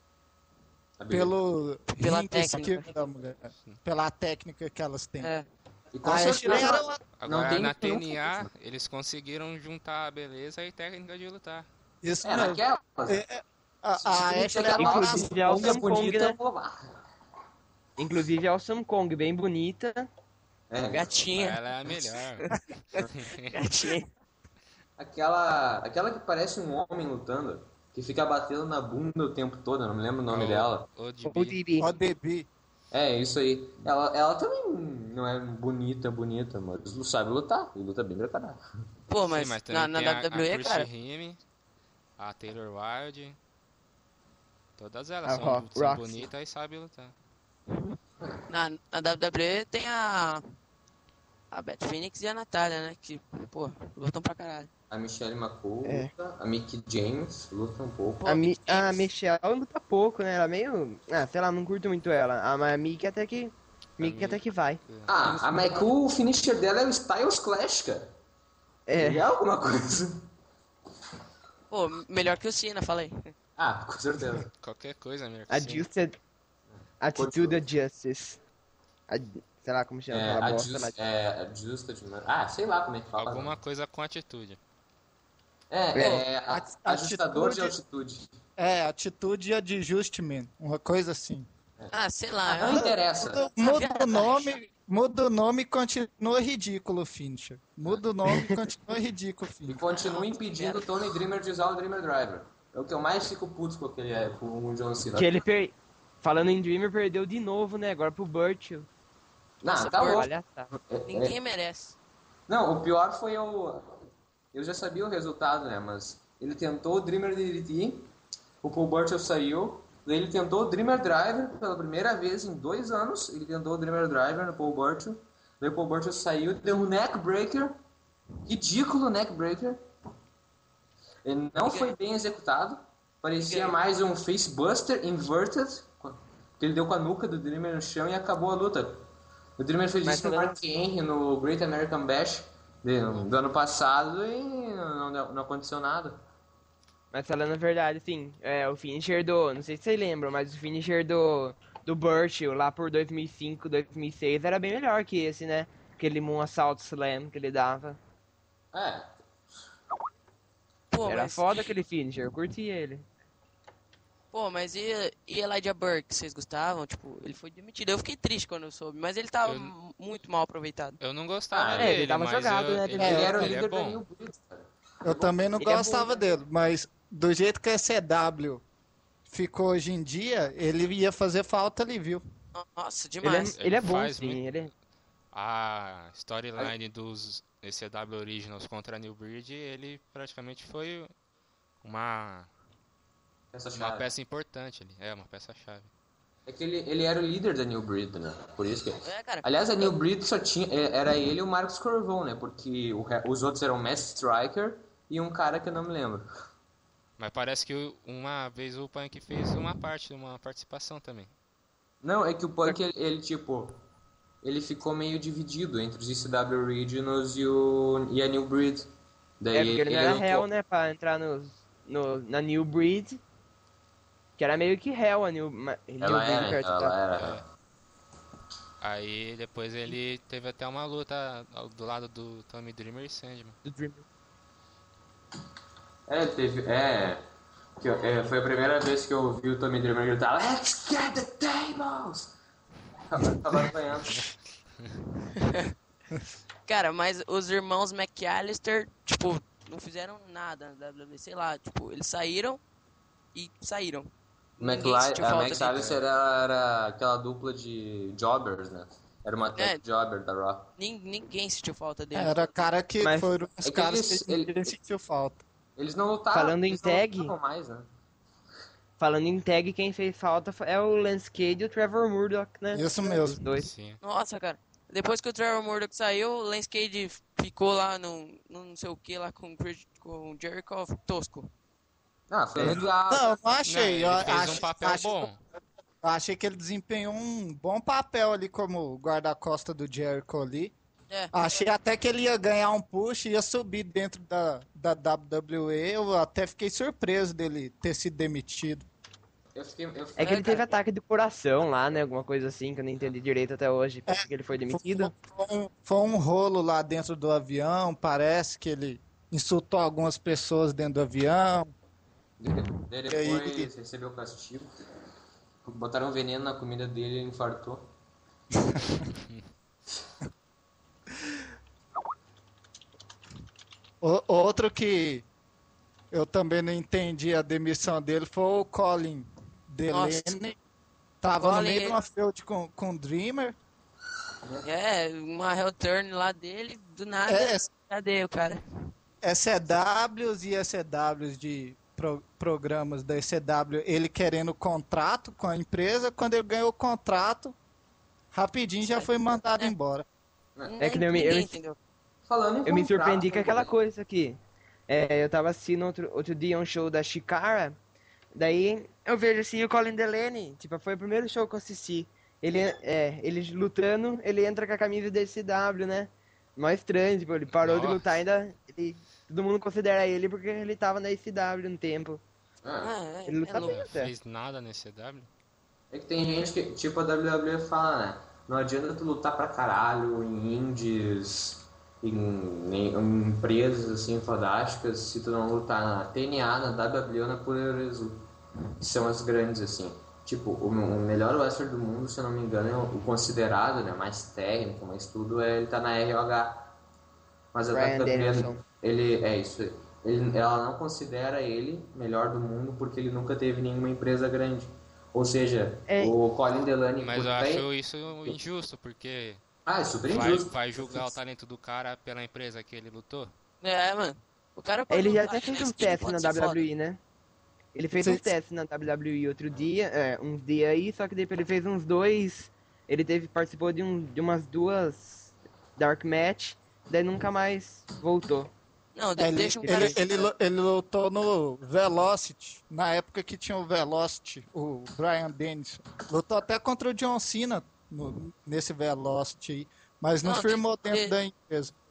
a pelo Pela ring técnica. skill da mulher. Pela técnica que elas têm. É. E com A Ashley certeza, era uma- Agora tem na nenhum T N A, eles conseguiram juntar a beleza e técnica de lutar. Isso é, mesmo. naquela. É, A, a Ashley era uma uma... Inclusive, a Awesome Kong, bonita, né? pô, bah. Inclusive a Awesome Kong, bem bonita. É, Gatinha. Ela é a melhor. Gatinha. aquela, aquela que parece um homem lutando, que fica batendo na bunda o tempo todo, eu não me lembro o nome O- dela. O O D B. D B. O D B. É, isso aí. Ela, ela também não é bonita, bonita, mas sabe lutar, e luta bem pra caralho. Pô, Sim, mas, mas na, também na tem a, a W W E, Christy cara, Hemme, a Taylor Wilde. Todas elas A são, Ro- são Roxy. bonitas e sabem lutar. na, na W W E tem a. A Beth Phoenix e a Natália, né? Que, pô, lutam pra caralho. A Michelle McCool É. luta, a Mickey James luta um pouco. A, Mi Mickey a James. Michelle luta pouco, né? Ela é meio. Ah, sei lá, não curto muito ela. A, mas a Mickey até que. Mickey Mickey- até que vai. Ah, a McCool, o finisher dela é o Styles Clash, cara. É. É alguma coisa. Pô, melhor que o Cena, falei. Ah, com certeza. Qualquer coisa, melhor que sim. Adjusted. Attitude Justice. Ad, sei lá como chama É, aquela bosta. adjust, Mas... é, adjusted, né? Ah, sei lá como é que fala. Alguma coisa com atitude. É, é, a- Ati- ajustador de atitude- altitude. É, atitude e adjustment. Uma coisa assim. Ah, sei lá. Não eu- interessa. Muda o nome, muda o nome e continua ridículo o Fincher. Muda o nome e continua ridículo o E Fincher. continua impedindo o Tony Dreamer de usar o Dreamer Driver. É o que eu mais fico puto com aquele é, com o John Cena. Que ele per... Falando em Dreamer, perdeu de novo, né? Agora pro Burchill. Não, Nossa, tá por- louco. Olha, tá. É, é- Ninguém merece. Não, o pior foi o. Eu já sabia o resultado, né? Mas ele tentou o Dreamer D D T, o Paul Burchill saiu, daí ele tentou o Dreamer Driver pela primeira vez em dois anos. Ele tentou o Dreamer Driver no Paul Burchill, daí o Paul Burchill saiu, deu um neckbreaker, ridículo neckbreaker. Ele não foi bem executado, parecia mais um facebuster inverted, que ele deu com a nuca do Dreamer no chão e acabou a luta. O Dreamer fez Mas isso no tá dando- Mark Henry no Great American Bash. de- do ano passado e não, não, não aconteceu nada. Mas falando a verdade, assim, é, o finisher do... Não sei se vocês lembram, mas o finisher do, do Burchill lá por dois mil e cinco, dois mil e seis era bem melhor que esse, né? Aquele Moon Assault Slam que ele dava. É, Pô, Era mas, foda aquele finisher, eu curti ele. pô, mas e, e Elijah Burke, vocês gostavam? Tipo, ele foi demitido. Eu fiquei triste quando eu soube, mas ele tava Eu- m- muito mal aproveitado. Eu não gostava Ah, é, dele, ele tava mas jogado, eu- né? ele, ele É, era o ele líder é da bom. New Breed, cara. Eu também não Ele é bom, gostava né? dele, mas do jeito que a C W ficou hoje em dia, ele ia fazer falta ali, viu? Nossa, Ele é, demais. ele é bom, Faz sim. muito- Ele é... A storyline dos E C W Originals contra a New Breed, ele praticamente foi uma, Essa uma chave. peça importante ali. É, uma peça-chave. É que ele, ele era o líder da New Breed, né? Por isso que... É, cara. Aliás, a New Breed só tinha... é- Era ele e o Marcos Corvon, né? Porque o re- os outros eram o Matt Striker e um cara que eu não me lembro. Mas parece que o- uma vez o Punk fez uma parte, uma participação também. Não, é que o Punk, ele, ele, tipo... Ele ficou meio dividido entre os E C W Originals e, o, e a New Breed. Daí É, porque ele não era lutou- Hell, né? Pra entrar no, no, na New Breed. Que era meio que Hell a New, ma- New Ela Breed. era, perto da- ela era. Aí depois ele teve até uma luta ao- do lado do Tommy Dreamer e Sandman. do Dream. É, teve. É, que eu- é. Foi a primeira vez que eu ouvi o Tommy Dreamer gritar: Let's get the tables! Tava tava ganhando. Cara, mas os irmãos McAllister, tipo, não fizeram nada na W W E, sei lá, tipo, eles saíram e saíram. Ninguém McLi- sentiu a falta Max deles. Alistair era, era aquela dupla de jobbers, né? Era uma tech É. jobber da Raw. Nin- Ninguém sentiu falta deles. Era cara que Mas- foram os É que caras eles- que ele- ele sentiu falta. Eles não lutaram. Falando em eles não tag- lutavam mais, né? Falando em tag, quem fez falta é o Lance Cade e o Trevor Murdoch, né? Isso Os mesmo. dois. Sim. Nossa, cara. Depois que o Trevor Murdoch saiu, o Lance Cade ficou lá no, no não sei o que lá com, o Chris- com o Jericho tosco. Ah, foi legal. Não, não achei. Não, eu ele fez acho- um papel acho- bom. eu achei que ele desempenhou um bom papel ali como guarda-costa do Jericho ali. É. Achei até que ele ia ganhar um push e ia subir dentro da, da W W E. Eu até fiquei surpreso dele ter sido demitido. Eu fiquei, eu É que ele É, teve cara. ataque do coração lá, né? Alguma coisa assim, que eu não entendi direito até hoje. Por que ele foi demitido? Foi um, foi um rolo lá dentro do avião. Parece que ele insultou algumas pessoas dentro do avião. Daí E aí, depois recebeu o castigo. Botaram veneno na comida dele e ele infartou. O- outro que eu também não entendi a demissão dele foi o Colin Delaney. Tava no Colin, meio de ele- uma feud com, com o Dreamer. É, uma heel turn lá dele, do nada. É, Cadê o cara? S C Ws e S C Ws de pro- programas da E C W, ele querendo contrato com a empresa. Quando ele ganhou o contrato, rapidinho já foi mandado É. embora. É que nem eu me- eu Ninguém me- entendeu. Falando em Eu me contrato, surpreendi com aquela também. coisa aqui. É, eu tava assistindo outro, outro dia um show da Chikara. Daí eu vejo assim o Colin Delaney. Tipo, foi o primeiro show que eu assisti. Ele, é, ele lutando, ele entra com a camisa da E C W, né? Mó estranho, tipo, ele parou de Nossa. lutar ainda. Ele, todo mundo considera ele porque ele tava na E C W um tempo. Ah, Ah, é, Ele não é sabe louco. Não até. fez nada nesse C W. é que tem gente que, tipo a W W E fala, né? Não adianta tu lutar pra caralho em indies, em, em- em empresas assim fantásticas, se tu não lutar na T N A, na W W E ou na Purezu. Que são as grandes, assim. Tipo, o, o melhor wrestler do mundo, se eu não me engano, é o, o considerado, né? Mais técnico, mais tudo, é ele tá na R O H. Mas a Bryan W W E, Danielson. ele, é isso aí. Ele, ela não considera ele melhor do mundo porque ele nunca teve nenhuma empresa grande. Ou seja, É. o Colin Delaney... Mas por eu bem- acho isso injusto, porque Ah, é super vai, injusto. vai julgar o talento do cara pela empresa que ele lutou. É, mano. O cara Ele já pode até lutar, fez esse uns time testes pode na ser W W E, foda. né? Ele fez Sim. uns testes na W W E outro dia, é, uns dias aí, só que depois ele fez uns dois. Ele teve, participou de, um, de umas duas Dark Match, daí nunca mais voltou. Não, de- Ele, deixa um cara. ele, ele, lu- ele lutou no Velocity, na época que tinha o Velocity, o Bryan Danielson. Lutou até contra o John Cena no- nesse Velocity aí, mas não Não, firmou de- dentro de- da empresa.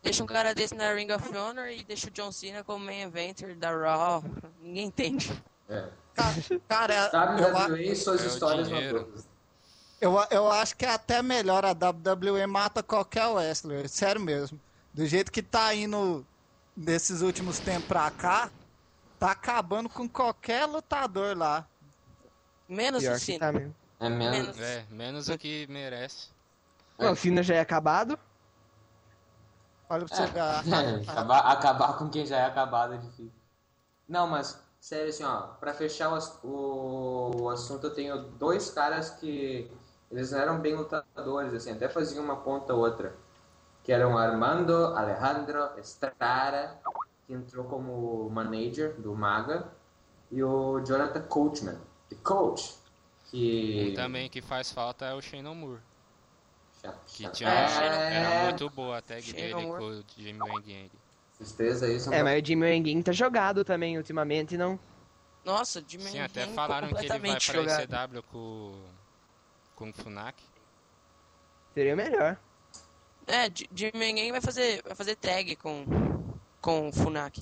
deixa um cara desse na Ring of Honor e deixa o John Cena como main eventer da Raw. Ninguém entende. É. Cara, eu, a- W W E, suas É o histórias não dinheiro. todas. eu, eu acho que é até melhor. A W W E mata qualquer wrestler, sério mesmo. Do jeito que tá indo nesses últimos tempos pra cá, tá acabando com qualquer lutador lá. Menos Pior o que Cena. tá mesmo. É menos. Menos. É, menos o que merece. Ué, o Cena já é acabado. Olha pra você ver. a- É, acabar, acabar com quem já é acabado é difícil. Não, mas, sério, assim, ó, pra fechar o, ass- o, o assunto, eu tenho dois caras que eles não eram bem lutadores, assim, até faziam uma ponta ou outra. Que eram Armando Alejandro Estrada, que entrou como manager do Maga, e o Jonathan Coachman, The Coach, que... Um também que faz falta é o Shane Moore. Chato, Que chato. tinha, É, era muito boa a tag Shane dele Moore. com o Jimmy Wang Yang. Esses três aí são... É, mas o Jimmy Wang tá jogado também ultimamente, não? Nossa, de Sim, até falaram que ele vai completamente pra jogado. I C W com, com o Funak. Seria melhor. É, J- Jimmy Yang vai fazer, vai fazer tag com, com o Funak.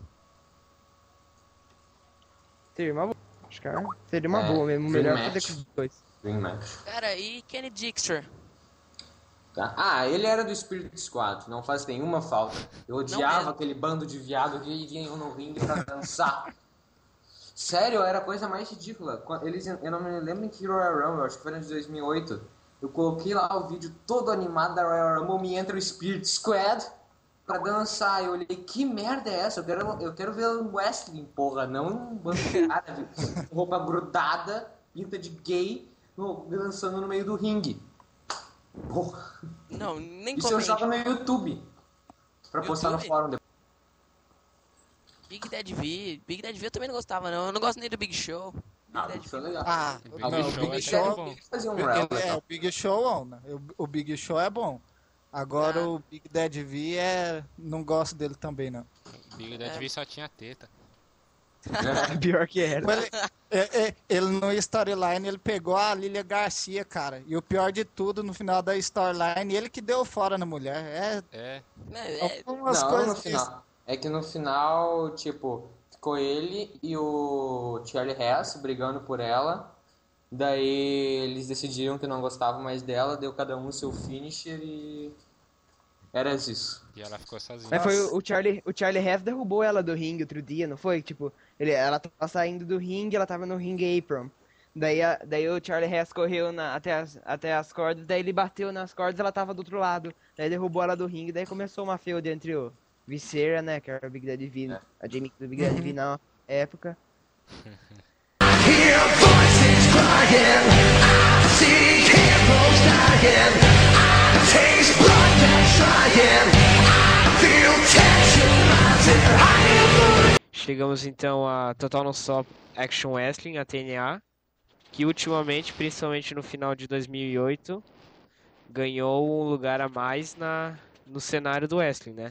Seria uma boa. Acho que é- seria uma É, boa mesmo. dream Melhor match. fazer com os dois. Dream Match. Cara, e Kenny Dixter? Tá? Ah, ele era do Spirit Squad, não faz nenhuma falta. Eu odiava mesmo. aquele bando de viado que vinham no ringue pra dançar. Sério, era a coisa mais ridícula. Quando Eles, eu não me lembro em que Royal Rumble, acho que foi no de dois mil e oito. Eu coloquei lá o vídeo todo animado da Royal Rumble, me entra o Spirit Squad pra dançar. Eu olhei, que merda é essa? Eu quero, eu quero ver um wrestling, porra, não um bando de cara de roupa grudada, pinta de gay, no- dançando no meio do ringue. Porra. Não, nem Isso eu comente. jogo no YouTube. Pra postar no YouTube? fórum depois. Big Dead V. Big Dead V eu também não gostava, não. Eu não gosto nem do Big Show. Big Ah, Dead isso é V. legal. Ah, O Big não, o o Show Big é Show, até bom. Ele fazia um ele- rap é, legal. o Big Show, ó, né? o, o Big Show é bom. Agora Ah. o Big Dead V é. Não gosto dele também, não. Big Dead É. V só tinha teta. Pior que era. Ele, é- é- ele no storyline ele pegou a Lilia Garcia, cara. E o pior de tudo, no final da storyline, ele que deu fora na mulher. É, É, É, é, algumas Não, coisas no que- final. É que no final, tipo, ficou ele e o Charlie Hess brigando por ela. Daí eles decidiram que não gostavam mais dela, deu cada um o seu finisher e. Era isso. e ela ficou sozinha. Mas foi o o Charlie, o Charlie Hess derrubou ela do ringue outro dia, não foi? Tipo, ele, ela tava saindo do ringue, ela tava no ringue apron. Daí, a- daí o Charlie Hess correu na- até, as, até as cordas, daí ele bateu nas cordas, ela tava do outro lado. Daí derrubou ela do ringue, daí começou uma feud entre o Viscera, né, que era o Big Dead V, a Jamie do Big Dead V na época. Hear voices crying, I see heroes dying, I taste blood that's trying, I feel tension rising higher. Chegamos então a Total Non-Stop Action Wrestling, a T N A, que ultimamente, principalmente no final de dois mil e oito, ganhou um lugar a mais na, no cenário do wrestling, né?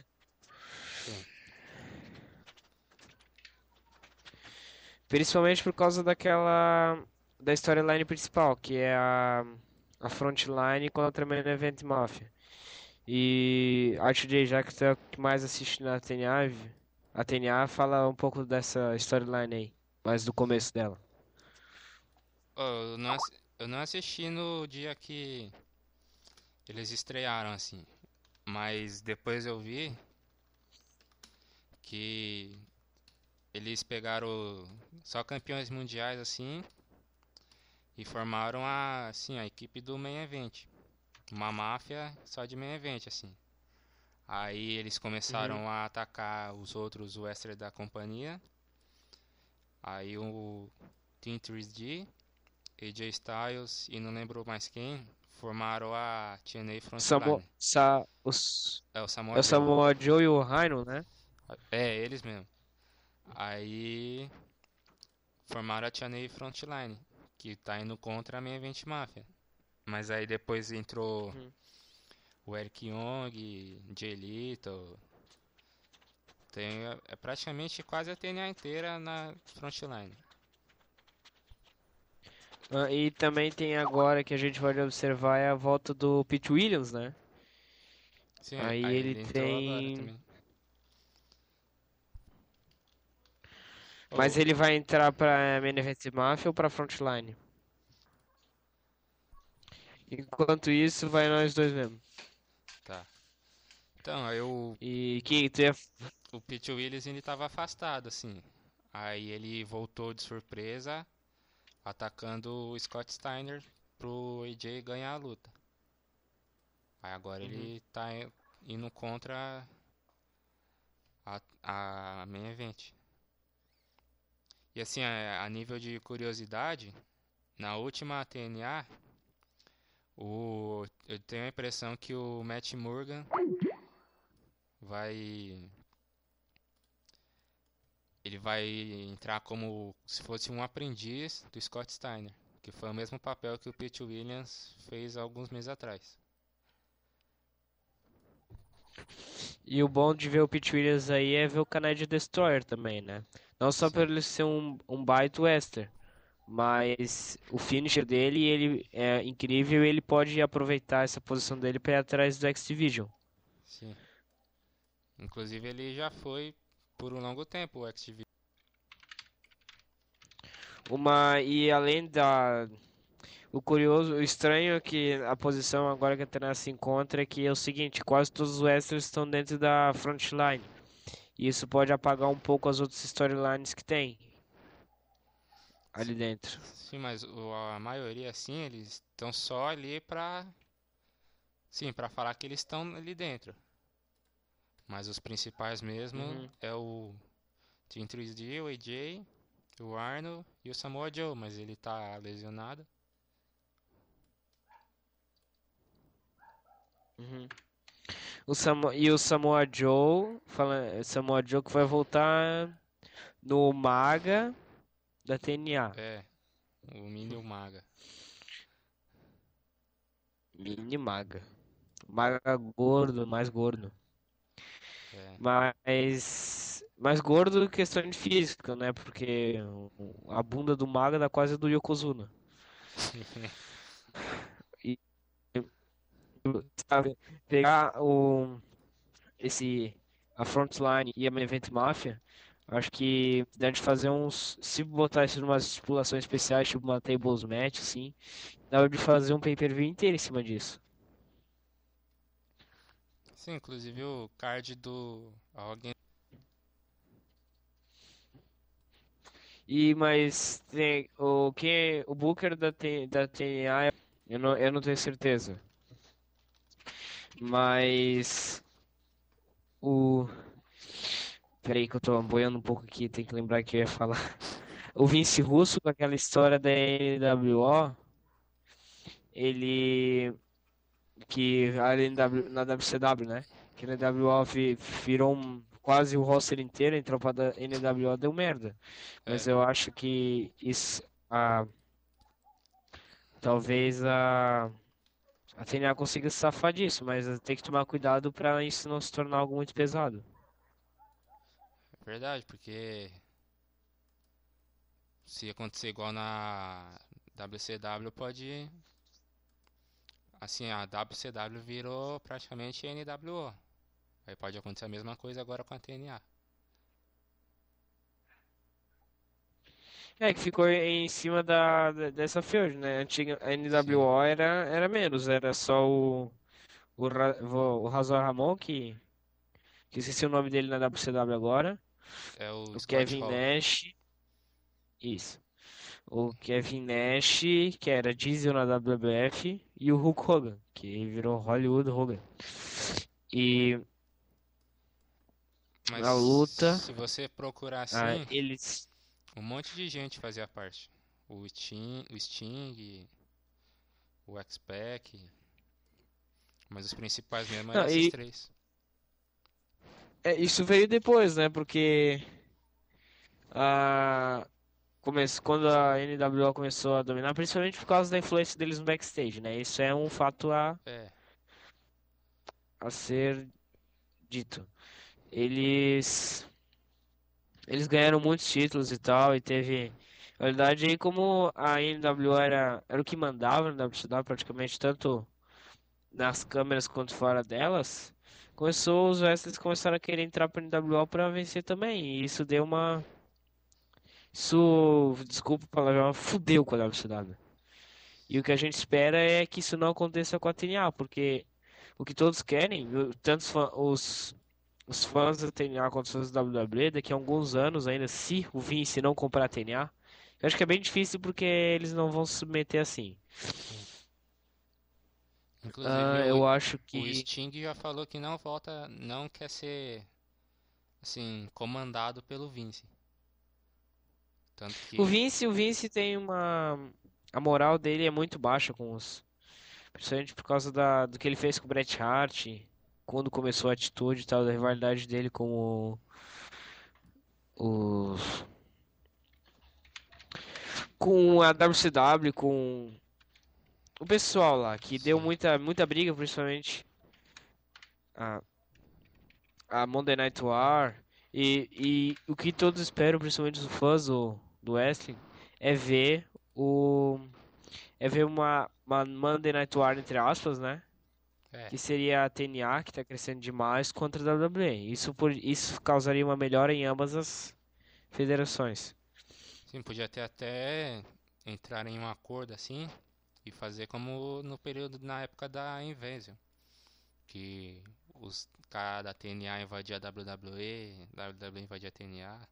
Principalmente por causa daquela da storyline principal, que é a, a Frontline contra a Main Event Mafia. E R J, já que tu é o que mais assiste na T N A, a T N A fala um pouco dessa storyline aí, mais do começo dela. Oh, eu, não, ass- eu não assisti no dia que eles estrearam, assim. Mas depois eu vi que eles pegaram só campeões mundiais, assim, e formaram a, assim, a equipe do Main Event. Uma máfia só de Main Event, assim. Aí eles começaram a atacar os outros wrestlers da companhia. Aí o Team três D, A J Styles e não lembro mais quem, formaram a T N A Frontline. Samo, sa, os, É o Samoa é o Joe. Samoa Joe e o Rhino, né? É, eles mesmo. Aí formaram a T N A Frontline, que tá indo contra a Main Event Mafia. Mas aí depois entrou Uhum. o Eric Young, Jay Little. Tem, é praticamente quase a T N A inteira na Frontline. Ah, e também tem agora que a gente pode observar é a volta do Pete Williams, né? Sim, Aí ele entrou tem- agora também. Mas ele vai entrar pra Main Event Mafia ou pra Frontline? Enquanto isso, vai nós dois mesmo. Tá. Então, aí o, E que tu ia... o Pete Williams ele tava afastado, assim. Aí ele voltou de surpresa, atacando o Scott Steiner pro A J ganhar a luta. Aí agora ele tá i- indo contra a, a Main Event. E assim, a, a nível de curiosidade, na última T N A, o, eu tenho a impressão que o Matt Morgan vai. Ele vai entrar como se fosse um aprendiz do Scott Steiner, que foi o mesmo papel que o Pete Williams fez alguns meses atrás. E o bom de ver o Pete Williams aí é ver o Canadian Destroyer também, né? Não só por ele ser um, um baita western, mas o finisher dele, ele é incrível e ele pode aproveitar essa posição dele para ir atrás do X-Division. Sim. Inclusive ele já foi por um longo tempo o X T V. Uma, e além da... O curioso, o estranho é que a posição agora que a T N A se encontra é que é o seguinte, quase todos os westerns estão dentro da frontline. E isso pode apagar um pouco as outras storylines que tem ali dentro. Sim, mas o- a maioria assim, eles estão só ali pra. Sim, pra falar que eles estão ali dentro. Mas os principais mesmo Uhum. é o Team três D, o A J, o Arno e o Samoa Joe, mas ele tá lesionado. Uhum. O Samo- e o Samoa Joe, fala, Samoa Joe que vai voltar no Maga da T N A. É, o Mini e o Maga. Mini Maga. Maga gordo, mais gordo. É, Mas mais gordo questão de física, né? Porque o- a bunda do Maga dá quase do Yokozuna. E sabe, pegar o esse a Frontline e a Main Event Mafia, acho que deve fazer uns, se botar isso numa estipulação especiais, tipo uma tables match, assim, dá de fazer um pay-per-view inteiro em cima disso. sim, inclusive o card do alguém. E mas tem o que o Booker da T, da T N A, eu não, eu não tenho certeza. Mas o peraí que eu tô boiando um pouco aqui, tem que lembrar que eu ia falar. O Vince Russo com aquela história da N W O, ele que a N W, na W C W, né? Que a N W O vi- virou um, quase o roster inteiro, entrou pra da- N W O, deu merda. Mas É. eu acho que isso, a, talvez a, a T N A consiga se safar disso, mas tem que tomar cuidado pra isso não se tornar algo muito pesado. É verdade, porque se acontecer igual na W C W, pode. Assim, a W C W virou praticamente N W O. Aí pode acontecer a mesma coisa agora com a T N A. É, que ficou em cima da, da- dessa feud, né? A antiga a N W O era, era menos, era só o, o, Ra- o Razor Ramon, que, que esqueci o nome dele na W C W agora, É o o Scott Kevin Hall. Nash, isso, o Kevin Nash, que era Diesel na W W F, e o Hulk Hogan, que virou Hollywood Hogan. E Mas na luta, se você procurar assim, ah, eles... um monte de gente fazia parte. O Sting, o Sting, o X-Pac. Mas os principais mesmo eram Não, esses e- três. É, isso veio depois, né? Porque a come... quando a N W O começou a dominar, principalmente por causa da influência deles no backstage, né? Isso é um fato a, É, a ser dito. Eles eles ganharam muitos títulos e tal, e teve. Na verdade, aí como a N W O era, era o que mandava na W C W, praticamente, tanto nas câmeras quanto fora delas, começou, os wrestlers começaram a querer entrar para N W O para vencer também, e isso deu uma Isso, desculpa o palavrão, fudeu com a W C W. E o que a gente espera é que isso não aconteça com a T N A, porque o que todos querem, o- tanto os, fã- os, os fãs da T N A quanto os fãs da W W E, daqui a alguns anos ainda, se o Vince não comprar a T N A, eu acho que é bem difícil porque eles não vão se submeter assim. Inclusive, Ah, o, eu acho o que. Sting já falou que não volta, não quer ser, assim, comandado pelo Vince. Tanto que, O Vince, o Vince tem uma. A moral dele é muito baixa com os. Principalmente por causa da, do que ele fez com o Bret Hart, quando começou a atitude e tal, da rivalidade dele com o. Os. Com a W C W, com o pessoal lá, que deu sim, muita, muita briga, principalmente a, a Monday Night War. E, e o que todos esperam, principalmente os fãs do, do wrestling, é ver o. É ver uma, uma Monday Night War, entre aspas, né? é, Que seria a T N A, que está crescendo demais, contra a W W E. Isso, por, isso causaria uma melhora em ambas as federações. sim, podia ter até entrar em um acordo assim e fazer como no período, na época da Invasion, que os caras da T N A invadiam a W W E, a W W E invadia a T N A.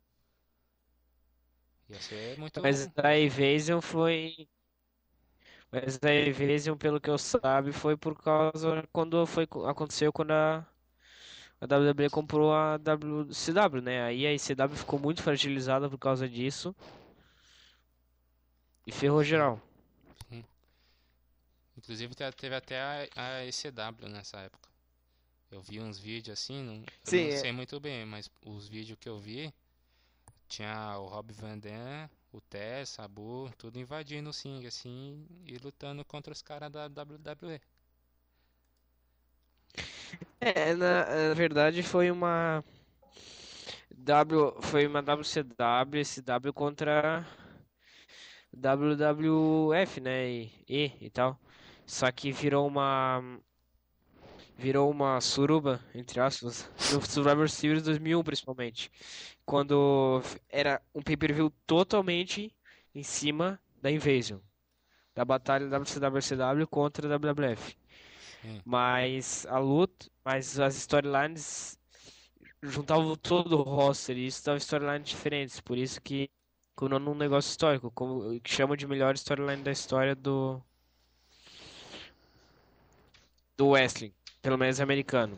Ia ser muito. Mas a Invasion foi. Mas a Invasion, pelo que eu sabe, foi por causa quando foi aconteceu quando a, a W W E comprou a W C W, né? Aí a C W ficou muito fragilizada por causa disso e ferrou Sim, geral. sim. Inclusive te- teve até a, a E C W nessa época. Eu vi uns vídeos assim, não, eu Sim, não é- sei muito bem, mas os vídeos que eu vi, tinha o Rob Van Dam, o Tess, Sabu, tudo invadindo o Sing, assim, e lutando contra os caras da W W E. é, na, na verdade foi uma W, foi uma W C W, S W contra W W F, né? E, e, e tal. Só que virou uma virou uma suruba, entre aspas, no Survivor Series dois mil e um principalmente, quando era um pay-per-view totalmente em cima da Invasion, da batalha W C W S W contra a W W F. Sim, Mas a luta, mas as storylines juntavam todo o roster e isso dava storylines diferentes, por isso que como num negócio histórico, como que chamam de melhor storyline da história do do wrestling, pelo menos americano.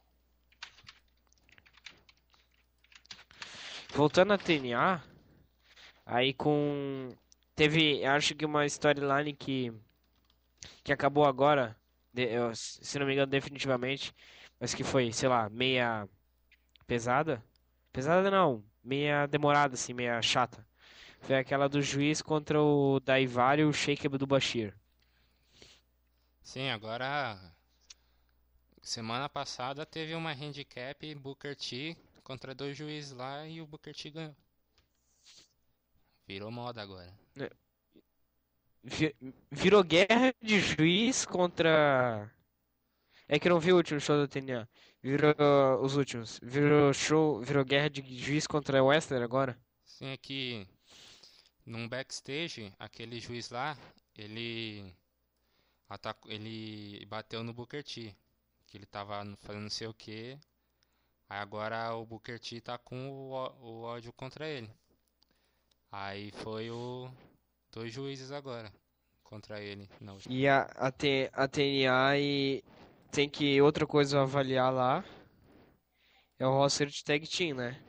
Voltando à T N A, aí com teve, acho que uma storyline que que acabou agora, de- eu- se não me engano definitivamente, mas que foi, sei lá, meia pesada. Pesada não, meia demorada assim, meia chata. Foi aquela do juiz contra o Daivari e o Sheik Abdul Bashir. sim, agora semana passada teve uma handicap Booker T contra dois juízes lá e o Booker T ganhou. Virou moda agora. Vi- Virou guerra de juiz contra. É que eu não vi o último show da T N A. Virou os últimos. Virou show, virou guerra de juiz contra Wrestler agora. Sim, é que num backstage, aquele juiz lá, ele atacou, ele bateu no Booker T, que ele tava fazendo não sei o que. Aí agora o Booker T tá com o, ó- o ódio contra ele. Aí foi o dois juízes agora contra ele. Não, E a, a, T, a T N A e tem que outra coisa a avaliar lá é o roster de tag team, né?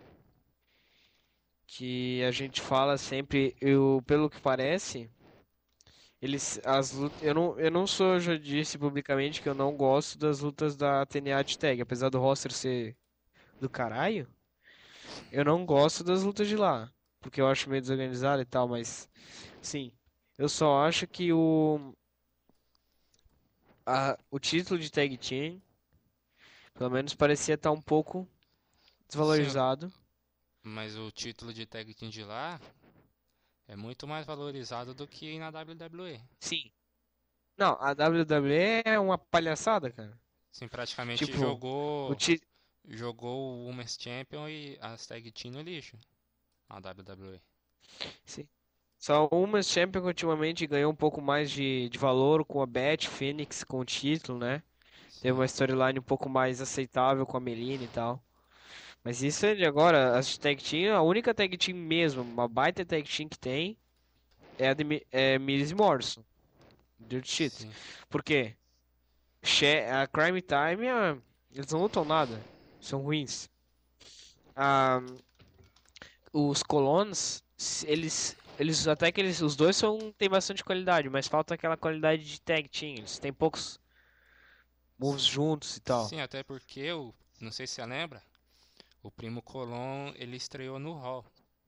Que a gente fala sempre, eu, pelo que parece, eles as lutas, eu não eu não sou, eu já disse publicamente que eu não gosto das lutas da T N A de tag, apesar do roster ser do caralho, eu não gosto das lutas de lá, porque eu acho meio desorganizado e tal, mas sim, eu só acho que o a, o título de tag team, pelo menos parecia estar um pouco sim, desvalorizado. mas o título de tag team de lá é muito mais valorizado do que na W W E. Sim. Não, a W W E é uma palhaçada, cara. Sim, praticamente Tipo, jogou o ti... jogou o Women's Champion e as tag team no lixo. A W W E. Sim. Só o Women's Champion que ultimamente ganhou um pouco mais de, de valor com a Beth Phoenix com o título, né? Teve uma Sim. storyline um pouco mais aceitável com a Melina e tal. Mas isso é de agora, as tag team, a única tag team mesmo, uma baita tag team que tem é a de Mi- é Miz e Morrison. Dirt Shit. Sim. Por quê? She- A Crime Time, ah, eles não lutam nada. São ruins. Ah, os Colons, s- eles, eles até que eles, os dois são, têm bastante qualidade, mas falta aquela qualidade de tag team. Eles têm poucos moves juntos e tal. Sim, até porque eu não sei se você lembra, o Primo Colon ele estreou no Raw.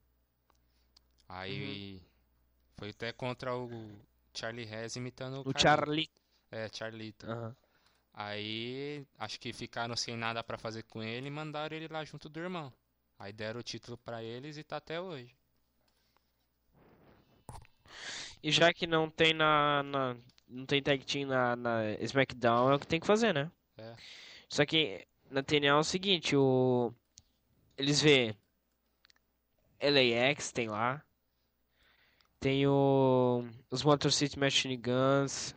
Uhum. Aí foi até contra o Charlie Rez imitando o O Carlito. Charlie. É, Charlito. Aham. Aí acho que ficaram sem nada pra fazer com ele e mandaram ele lá junto do irmão. Aí deram o título pra eles e tá até hoje. E já que não tem na, na- não tem tag team na, na SmackDown, é o que tem que fazer, né? É. Só que na T N A é o seguinte, o eles vê L A X tem lá, tem o os Motor City Machine Guns,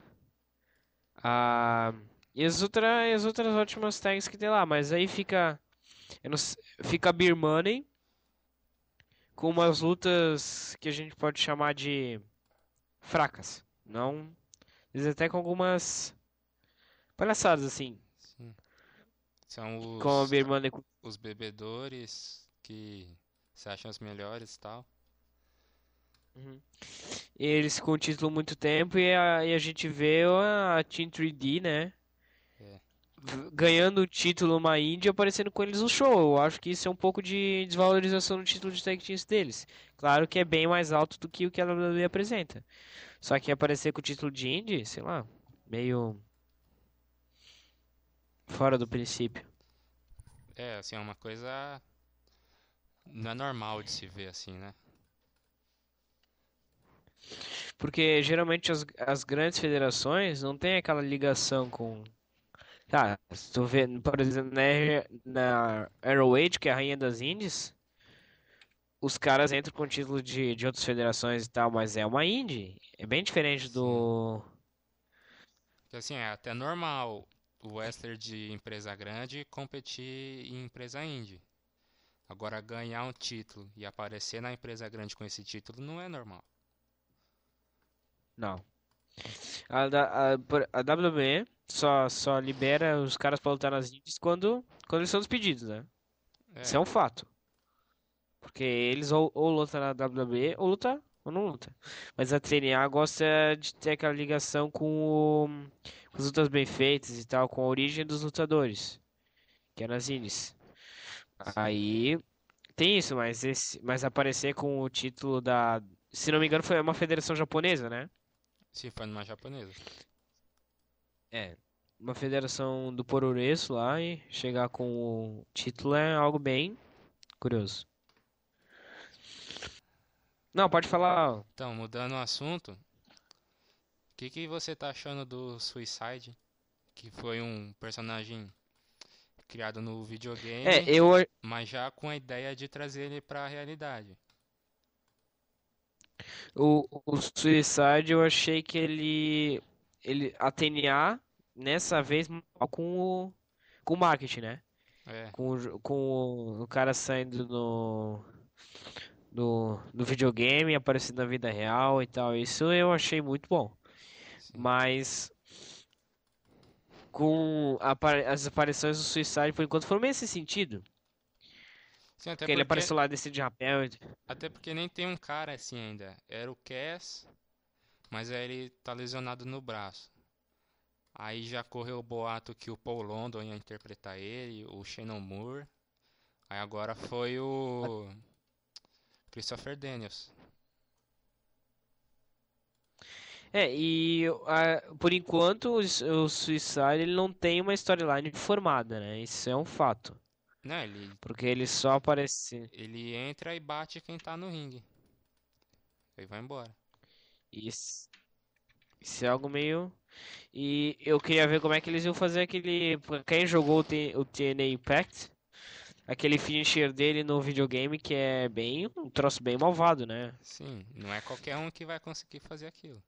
a e as outras, as outras ótimas tags que tem lá, mas aí fica eu não sei, fica Beer Money com umas lutas que a gente pode chamar de fracas. Não, eles até com algumas palhaçadas assim, Sim. São com a os, Beer Money. os bebedores que se acham os melhores e tal. Uhum. Eles com o título há muito tempo e a, e a gente vê a Team três D, né? É. v- Ganhando o título uma Índia aparecendo com eles no show. Eu acho que isso é um pouco de desvalorização do título de tag teams deles. Claro que é bem mais alto do que o que a W W E apresenta. Só que aparecer com o título de Indy, sei lá, meio fora do princípio. É, assim, é uma coisa. Não é normal de se ver assim, né? Porque geralmente as, as grandes federações não têm aquela ligação com. Tá, se tu vê, por exemplo, né, na Arrowhead, que é a rainha das Indies, os caras entram com título de, de outras federações e tal, mas é uma indie. É bem diferente Sim. do. Porque, assim, é até normal o wrestler de empresa grande competir em empresa indie. Agora, ganhar um título e aparecer na empresa grande com esse título não é normal. Não. A, da- a, por- a W W E só, só libera os caras pra lutar nas indies quando, quando eles são despedidos, né? Isso é É, um fato. Porque eles ou, ou lutam na W W E ou luta ou não luta. Mas a T N A gosta de ter aquela ligação com, o, com as lutas bem feitas e tal, com a origem dos lutadores, que é nas indies. sim. Aí tem isso, mas esse, mas aparecer com o título da, se não me engano, foi uma federação japonesa, né? Se for numa japonesa. É, uma federação do Pororeço lá e chegar com o título é algo bem curioso. Não, pode falar. Então, mudando o assunto, o que que você tá achando do Suicide? Que foi um personagem criado no É, videogame, eu mas já com a ideia de trazer ele pra realidade. o, o Suicide eu achei que ele ele a T N A nessa vez mal com o com o marketing, né? É, Com o, jo- com o, o cara saindo no do, do videogame, aparecendo na vida real e tal. Isso eu achei muito bom. sim. Mas com a apa- as aparições do Suicide, por enquanto, foram meio nesse sentido. Sim, até Porque ele porque, apareceu lá desse de rapel. e- até porque nem tem um cara assim ainda. Era o Cass, mas aí ele tá lesionado no braço. Aí já correu o boato que o Paul London ia interpretar ele, o Shannon Moore. Aí agora foi o Christopher Daniels. É, e a- por enquanto o, S- o Suicide ele não tem uma storyline formada, né? Isso é um fato. Não, ele, Porque ele só aparece. ele entra e bate quem tá no ringue. Aí vai embora. Isso, isso é algo meio. E eu queria ver como é que eles iam fazer aquele. Quem jogou o, T- o T N A Impact aquele finisher dele no videogame que é bem um troço bem malvado, né? Sim, não é qualquer um que vai conseguir fazer aquilo.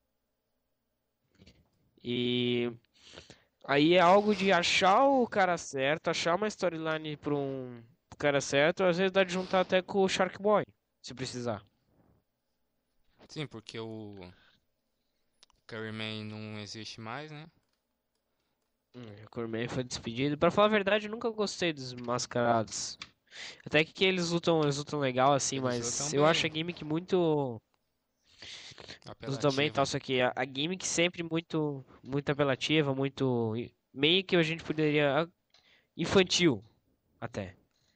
E aí é algo de achar o cara certo, achar uma storyline para um cara certo, às vezes dá de juntar até com o Shark Boy, se precisar. Sim, porque o Curryman não existe mais, né? Hum, o Curryman foi despedido. Pra falar a verdade, eu nunca gostei dos mascarados. Até que eles lutam, eles lutam legal assim, Eles mas lutam eu bem. acho a gimmick muito. Eles lutam bem e tal, Apelativo. só que a, a gimmick sempre muito, muito apelativa, muito. Meio que a gente poderia. ah, Infantil, até.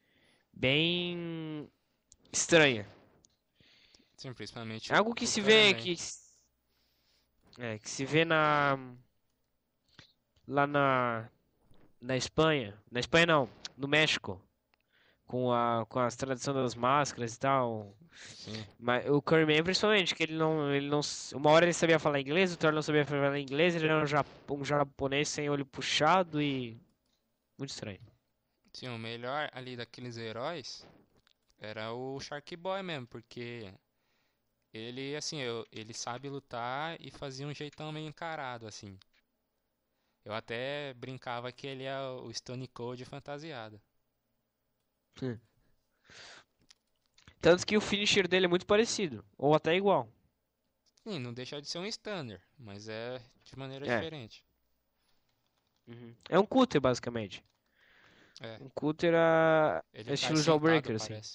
Bem. Estranha. Sim, principalmente É o, algo que o se vê. Curryman. Que, é, que se vê na. Lá na. Na Espanha. Na Espanha não, no México. Com a, com as tradições das máscaras e tal. Sim. Mas o Curryman, principalmente, que ele não, ele não. Uma hora ele sabia falar inglês, outra hora não sabia falar inglês, ele era um, jap- um japonês sem olho puxado e. Muito estranho. Sim, o melhor ali daqueles heróis era o Shark Boy mesmo, porque ele, assim, eu, ele sabe lutar e fazia um jeitão meio encarado, assim. Eu até brincava que ele é o Stone Cold fantasiado. Tanto que o finisher dele é muito parecido, ou até igual. Sim, não deixa de ser um Stunner, mas é de maneira É. diferente. Uhum. É um cutter, basicamente. É, Um cutter a... ele é cai estilo sentado, Jawbreaker, assim. parece.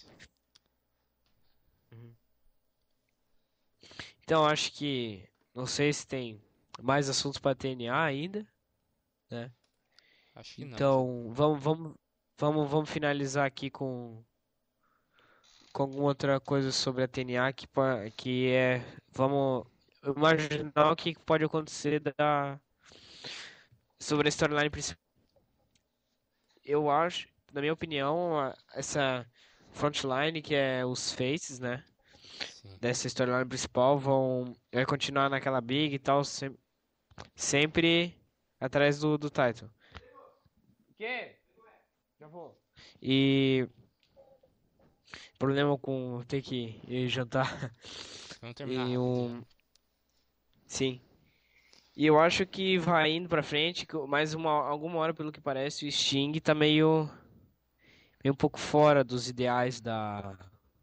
Então acho que. Não sei se tem mais assuntos pra T N A ainda, né? Acho que não. Então vamos, vamos, vamos, vamos finalizar aqui com. Com alguma outra coisa sobre a T N A que, po- que é. Vamos imaginar o que pode acontecer da. Sobre a storyline principal. Eu acho, na minha opinião, a- essa frontline, que é os faces, né? Sim. Dessa storyline principal, vão vai continuar naquela big e tal, sem- sempre atrás do, do title. O quê? Já vou. E. Problema com ter que ir jantar. Vamos terminar E rápido um. Sim. E eu acho que vai indo pra frente, que mais uma, alguma hora, pelo que parece, o Sting tá meio. meio um pouco fora dos ideais da.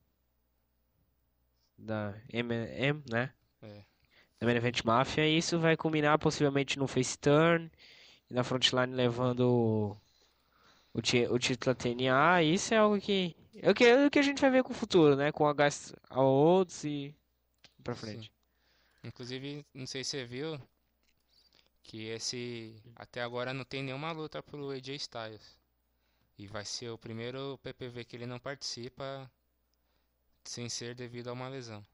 Da M M, né? É. Da Main Event Mafia. E isso vai culminar possivelmente no face turn. E na frontline levando o, o, ti- o título da T N A. E isso é algo que. É o que, é o que a gente vai ver com o futuro, né? Com H S Awards e. pra frente. Inclusive, não sei se você viu que esse até agora não tem nenhuma luta pro A J Styles. E vai ser o primeiro P P V que ele não participa sem ser devido a uma lesão.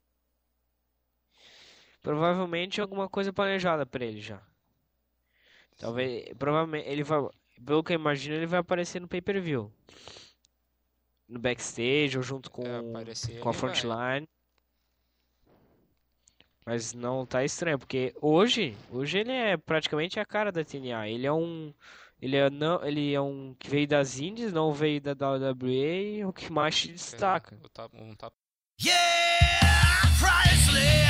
Provavelmente alguma coisa planejada pra ele já. Talvez. Provavelmente ele vai. Pelo que eu imagino, ele vai aparecer no pay-per-view. No backstage ou junto com, É, aparecer com a ele vai. frontline. Mas não tá estranho, porque hoje, hoje ele é praticamente a cara da T N A. Ele é um, ele é não, ele é um que veio das indies, não veio da W W E, o que mais se destaca. É, o top, um top Yeah, Presley.